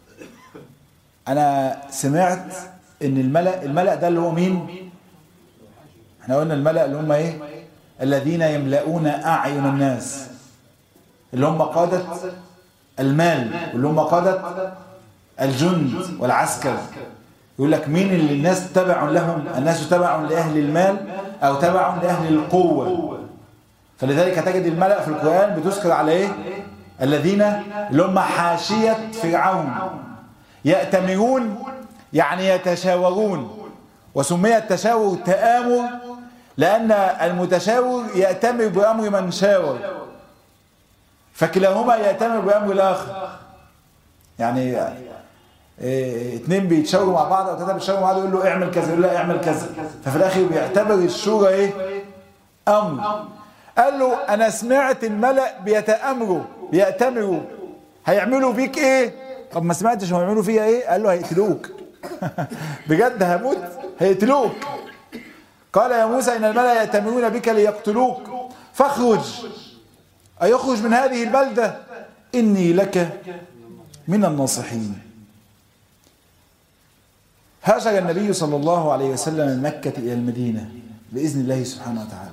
أنا سمعت إن الملأ ده اللي هو مين؟ احنا قلنا الملأ اللي هم إيه؟ الذين يملؤون أعين الناس، اللي هم قادة المال واللي هم قادة الجند والعسكر. يقول لك مين اللي الناس تبع لهم؟ الناس تبع لأهل المال أو تبع لأهل القوة. فلذلك تجد الملأ في القرآن بتذكر على إيه؟ الذين اللي هم حاشية فرعون. يأتمرون يعني يتشاورون، وسمي التشاور تآمر لأن المتشاور يأتمر بأمر من شاور، فكلاهما يأتمر بأمر الآخر. يعني اتنين بيتشاوروا مع بعض أو ثلاثة بيتشاوروا مع بعض، يقول له اعمل كذا، يقول له اعمل كذا، ففي الآخر بيعتبر الشورى إيه؟ أمر. قال له أنا سمعت الملأ بيأتمروا هيعملوا بيك إيه؟ طب ما سمعتش هم يعملوا فيها إيه؟ قال له هيقتلوك. بجد هموت هيقتلوك. قال يا موسى إن الملأ يأتمرون بك ليقتلوك فاخرج، أي يخرج من هذه البلدة، إني لك من الناصحين. هاجر النبي صلى الله عليه وسلم من مكة إلى المدينة بإذن الله سبحانه وتعالى،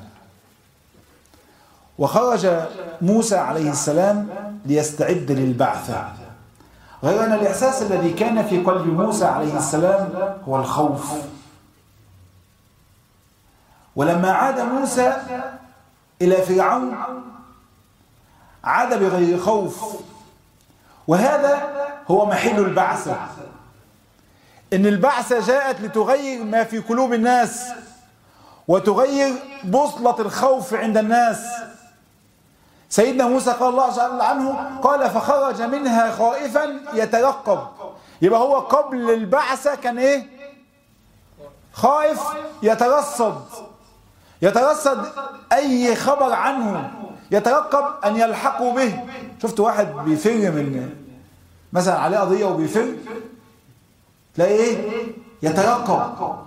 وخرج موسى عليه السلام ليستعد للبعثة، غير أن الإحساس الذي كان في قلب موسى عليه السلام هو الخوف. ولما عاد موسى إلى فرعون عاد بغير خوف، وهذا هو محل البعثة، إن البعثة جاءت لتغير ما في قلوب الناس وتغير بوصلة الخوف عند الناس. سيدنا موسى قال الله عنه قال فخرج منها خائفا يترقب، يبقى هو قبل البعثة كان ايه؟ خائف يترصد اي خبر عنه، يترقب ان يلحقوا به. شفت واحد بيفر من مثلا عليه قضية وبيفر، تلاقي ايه؟ يترقب،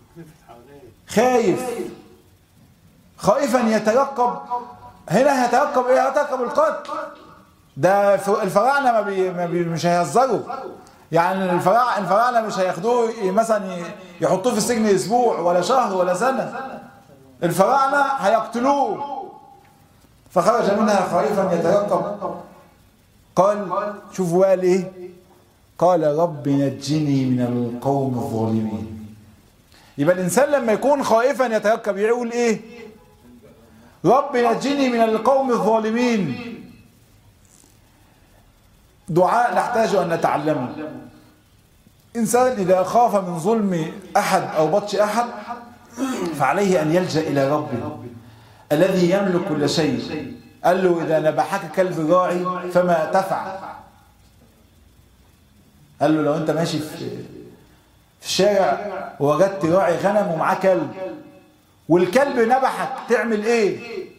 خائفا يترقب. هنا يترقب ايه؟ يترقب القتل. ده الفراعنه مش هيهزروا، يعني الفراعنه مش هياخدوه مثلا يحطوه في السجن اسبوع ولا شهر ولا سنه، الفراعنه هيقتلوه. فخرج منها خائفا يترقب، قال شوفوا قال ايه؟ قال رب نجني من القوم الظالمين. يبقى الانسان لما يكون خائفا يترقب يقول ايه؟ رب نجني من القوم الظالمين. دعاء نحتاج أن نتعلمه. إنسان إذا خاف من ظلم أحد أو بطش أحد فعليه أن يلجأ إلى ربه الذي يملك كل شيء. قال له إذا نبحك كلب راعي فما تفعل. قال له لو أنت ماشي في الشارع ووجدت راعي غنم ومعاه كلب والكلب نبحك تعمل ايه؟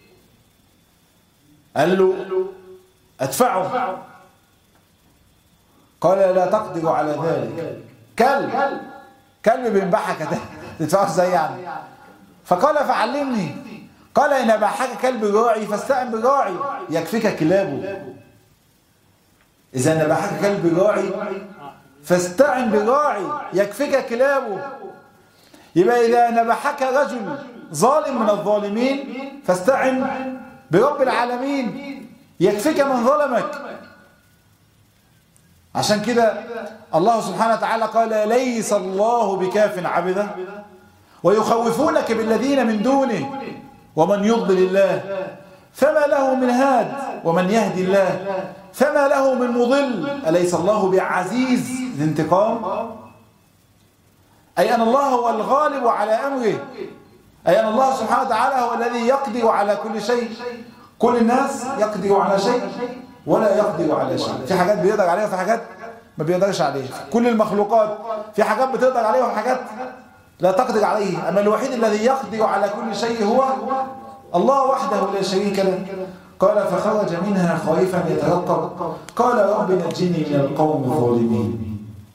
قال له ادفعه. قال لا تقدر على ذلك، كلب بينبحك تدفعه ازاي يعني؟ فقال فعلمني. قال ان نبحك كلب راعي فاستعن براعي يكفيك كلابه. اذا نبحك كلب راعي فاستعن براعي يكفيك كلابه. يبقى إذا نبحك رجل ظالم من الظالمين فاستعن برب العالمين يكفيك من ظلمك. عشان كده الله سبحانه وتعالى قال ليس الله بكاف عبده ويخوفونك بالذين من دونه ومن يضلل الله فما له من هاد ومن يهدي الله فما له من مضل أليس الله بعزيز ذي انتقام؟ أي أن الله هو الغالب على أمره، أي أن الله سبحانه وتعالى هو الذي يقدر على كل شيء. كل الناس يقدر على شيء ولا يقدر على شيء، في حاجات بيقدر عليها وفي حاجات ما بيقدرش عليها. كل المخلوقات في حاجات بتقدر عليها وفي حاجات لا تقدر عليها، أما الوحيد الذي يقدر على كل شيء هو الله وحده لا شريك له. قال فخرج منها خائفا يترقب قال رب نجني من القوم الظالمين.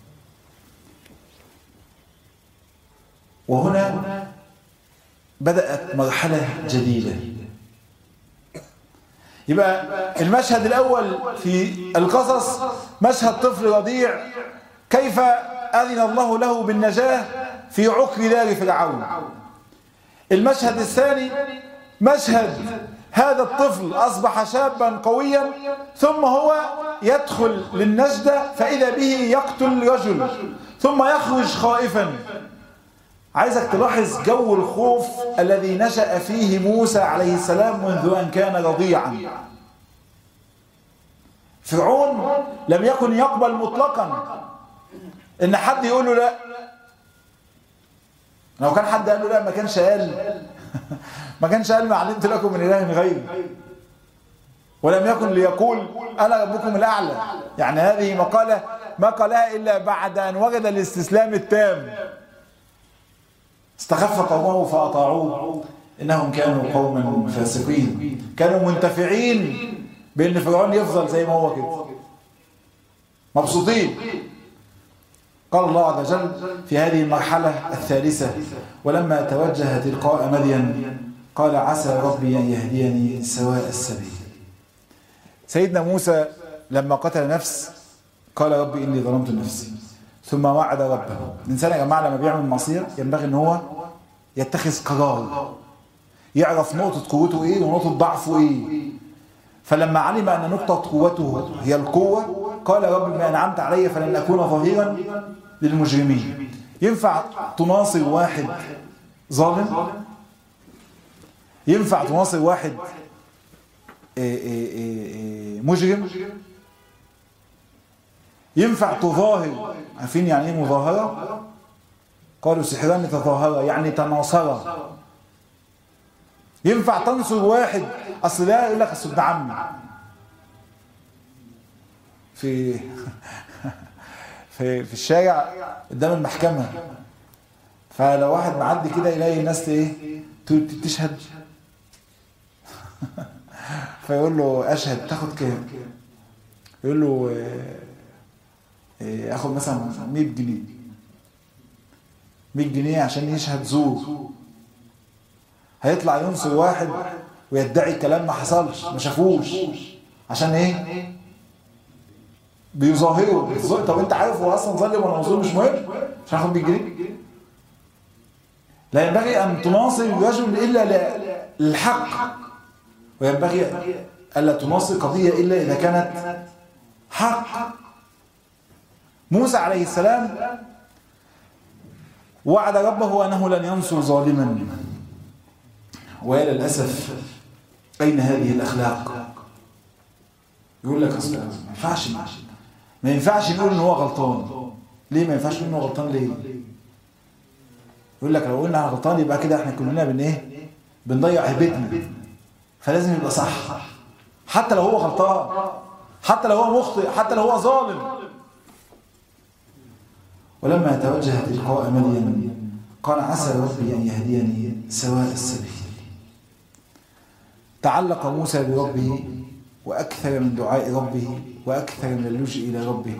وهنا بدأت مرحلة جديدة. يبقى المشهد الأول في القصص مشهد طفل رضيع كيف أذن الله له بالنجاة في عقر دار فرعون. المشهد الثاني مشهد هذا الطفل أصبح شابا قويا ثم هو يدخل للنجدة فإذا به يقتل رجل ثم يخرج خائفا. عايزك تلاحظ جو الخوف الذي نشأ فيه موسى عليه السلام منذ أن كان رضيعا. فرعون لم يكن يقبل مطلقا إن حد يقول له لا. لو كان حد قال له لا ما كانش قال ما علمت لكم من إله غيري، ولم يكن ليقول أنا ربكم الأعلى. يعني هذه مقالة ما قالها إلا بعد أن وجد الاستسلام التام. استخف قومه فأطاعوه إنهم كانوا قوما فاسقين، كانوا منتفعين بأن فرعون يفضل زي ما هو كده، مبسوطين. قال الله عز وجل في هذه المرحلة الثالثة ولما توجه تلقاء مدين قال عسى ربي أن يهديني سواء السبيل. سيدنا موسى لما قتل نفس قال ربي إني ظلمت نفسي ثم وعد ربه. الإنسان يا جماعة لما بيعمل معصية ينبغي إن هو يتخذ قرار، يعرف نقطة قوته إيه ونقطة ضعفه إيه. فلما علم أن نقطة قوته هي القوة قال رب بما أنعمت علي فلن أكون ظهيرا للمجرمين. ينفع تناصر واحد ظالم؟ ينفع تناصر واحد مجرم؟ ينفع تظاهر؟ عارفين يعني ايه مظاهرة؟ قالوا سحران تظاهرا يعني تناصرا. ينفع تنصر واحد؟ اصل ده يقول لك اصل ابن عمي في في الشارع قدام المحكمة، فلو واحد معدي كده يلاقي الناس ايه تشهد فيقول له اشهد تاخد كام؟ يقول له اخد مثلا 100 جنيه 100 جنيه عشان يشهد زور. هيطلع ينصر واحد ويدعي كلام ما حصلش ما شافوش عشان ايه؟ بيظاهروا. طب انت عارف هو اصلا ظالم ولا مظلوم؟ مش مهم، مش هاخد 100 جنيه. لا ينبغي ان تناصر الرجل الا للحق، وينبغي الا تناصر قضيه الا اذا كانت حق. موسى عليه السلام وعد ربه انه لن ينصر ظالما، ويا للاسف اين هذه الاخلاق؟ يقول لك اصلا ما ينفعش نقول ان هو غلطان. ليه ما ينفعش نقول ان هو غلطان؟ ليه؟ يقول لك لو قلنا على غلطان يبقى كده احنا كلنا بنضيع هيبتنا، فلازم يبقى صح حتى لو هو غلطان، حتى لو هو مخطئ، حتى لو هو ظالم. ولما توجه تلقاء مدين قال عسى ربي ان يهديني سواء السبيل. تعلق موسى بربه واكثر من دعاء ربه واكثر من اللجوء الى ربه.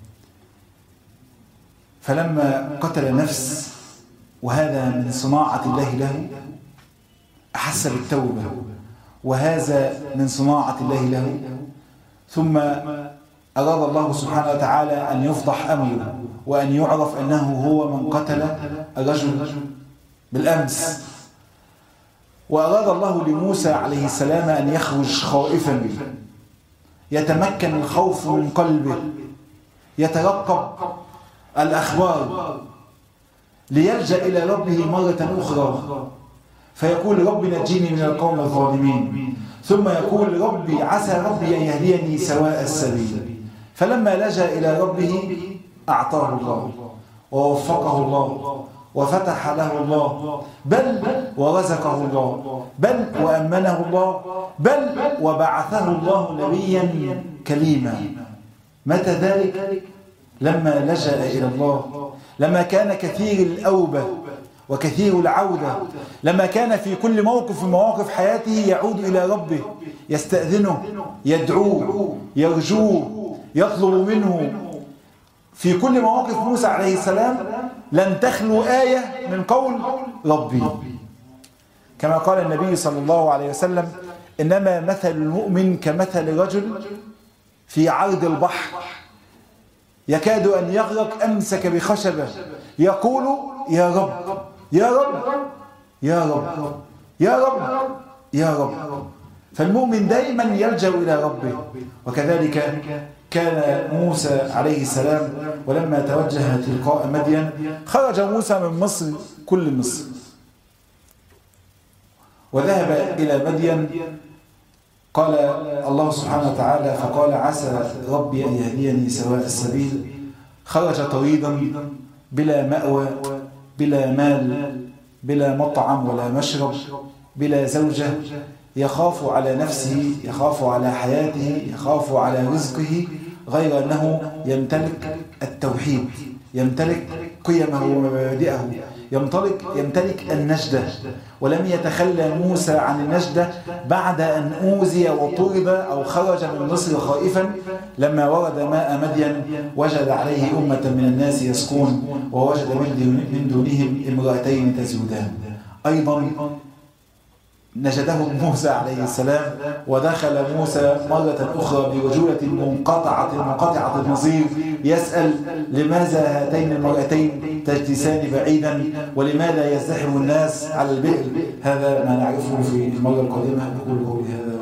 فلما قتل نفس وهذا من صناعة الله له أحس بالتوبة، وهذا من صناعة الله له. ثم أراد الله سبحانه وتعالى أن يفضح أمره وأن يعرف أنه هو من قتل الرجل بالأمس. وأراد الله لموسى عليه السلام أن يخرج خائفا، يتمكن الخوف من قلبه، يترقب الأخبار، ليلجأ إلى ربه مرة أخرى فيقول ربي نجيني من القوم الظالمين، ثم يقول ربي عسى ربي أن يهديني سواء السبيل. فلما لجأ إلى ربه أعطاه الله ووفقه الله وفتح له الله، بل ورزقه الله، بل وأمنه الله، بل وبعثه الله نبيا كليما. متى ذلك؟ لما لجأ إلى الله، لما كان كثير الأوبة وكثير العودة، لما كان في كل موقف من مواقف حياته يعود إلى ربه، يستأذنه، يدعوه، يرجوه، يطلب منه. في كل مواقف موسى عليه السلام لن تخلو آية من قول ربي، كما قال النبي صلى الله عليه وسلم إنما مثل المؤمن كمثل رجل في عرض البحر يكاد أن يغرق أمسك بخشبة يقول يا رب يا رب يا رب يا رب يا رب. فالمؤمن دائما يلجأ إلى ربه. وكذلك كان موسى عليه السلام ولما توجه تلقاء مدين خرج موسى من مصر كل مصر وذهب إلى مدين. قال الله سبحانه وتعالى فقال عسى ربي أن يهديني سواء السبيل. خرج طريدا بلا مأوى بلا مال بلا مطعم ولا مشرب بلا زوجة، يخاف على نفسه، يخاف على حياته، يخاف على رزقه، غير أنه يمتلك التوحيد، يمتلك قيمه ومبادئه، يمتلك النجدة. ولم يتخلى موسى عن النجدة بعد أن أوذي وطرد أو خرج من مصر خائفا. لما ورد ماء مدين وجد عليه أمة من الناس يسقون ووجد من دونهم امرأتين تزودان. أيضا نجدهم موسى عليه السلام ودخل موسى مرة أخرى برجولة منقطعة النظير يسأل لماذا هاتين المرأتين تجلسان بعيدا ولماذا يزدحم الناس على البئر. هذا ما نعرفه في المرة القادمة. أقول قولي هذا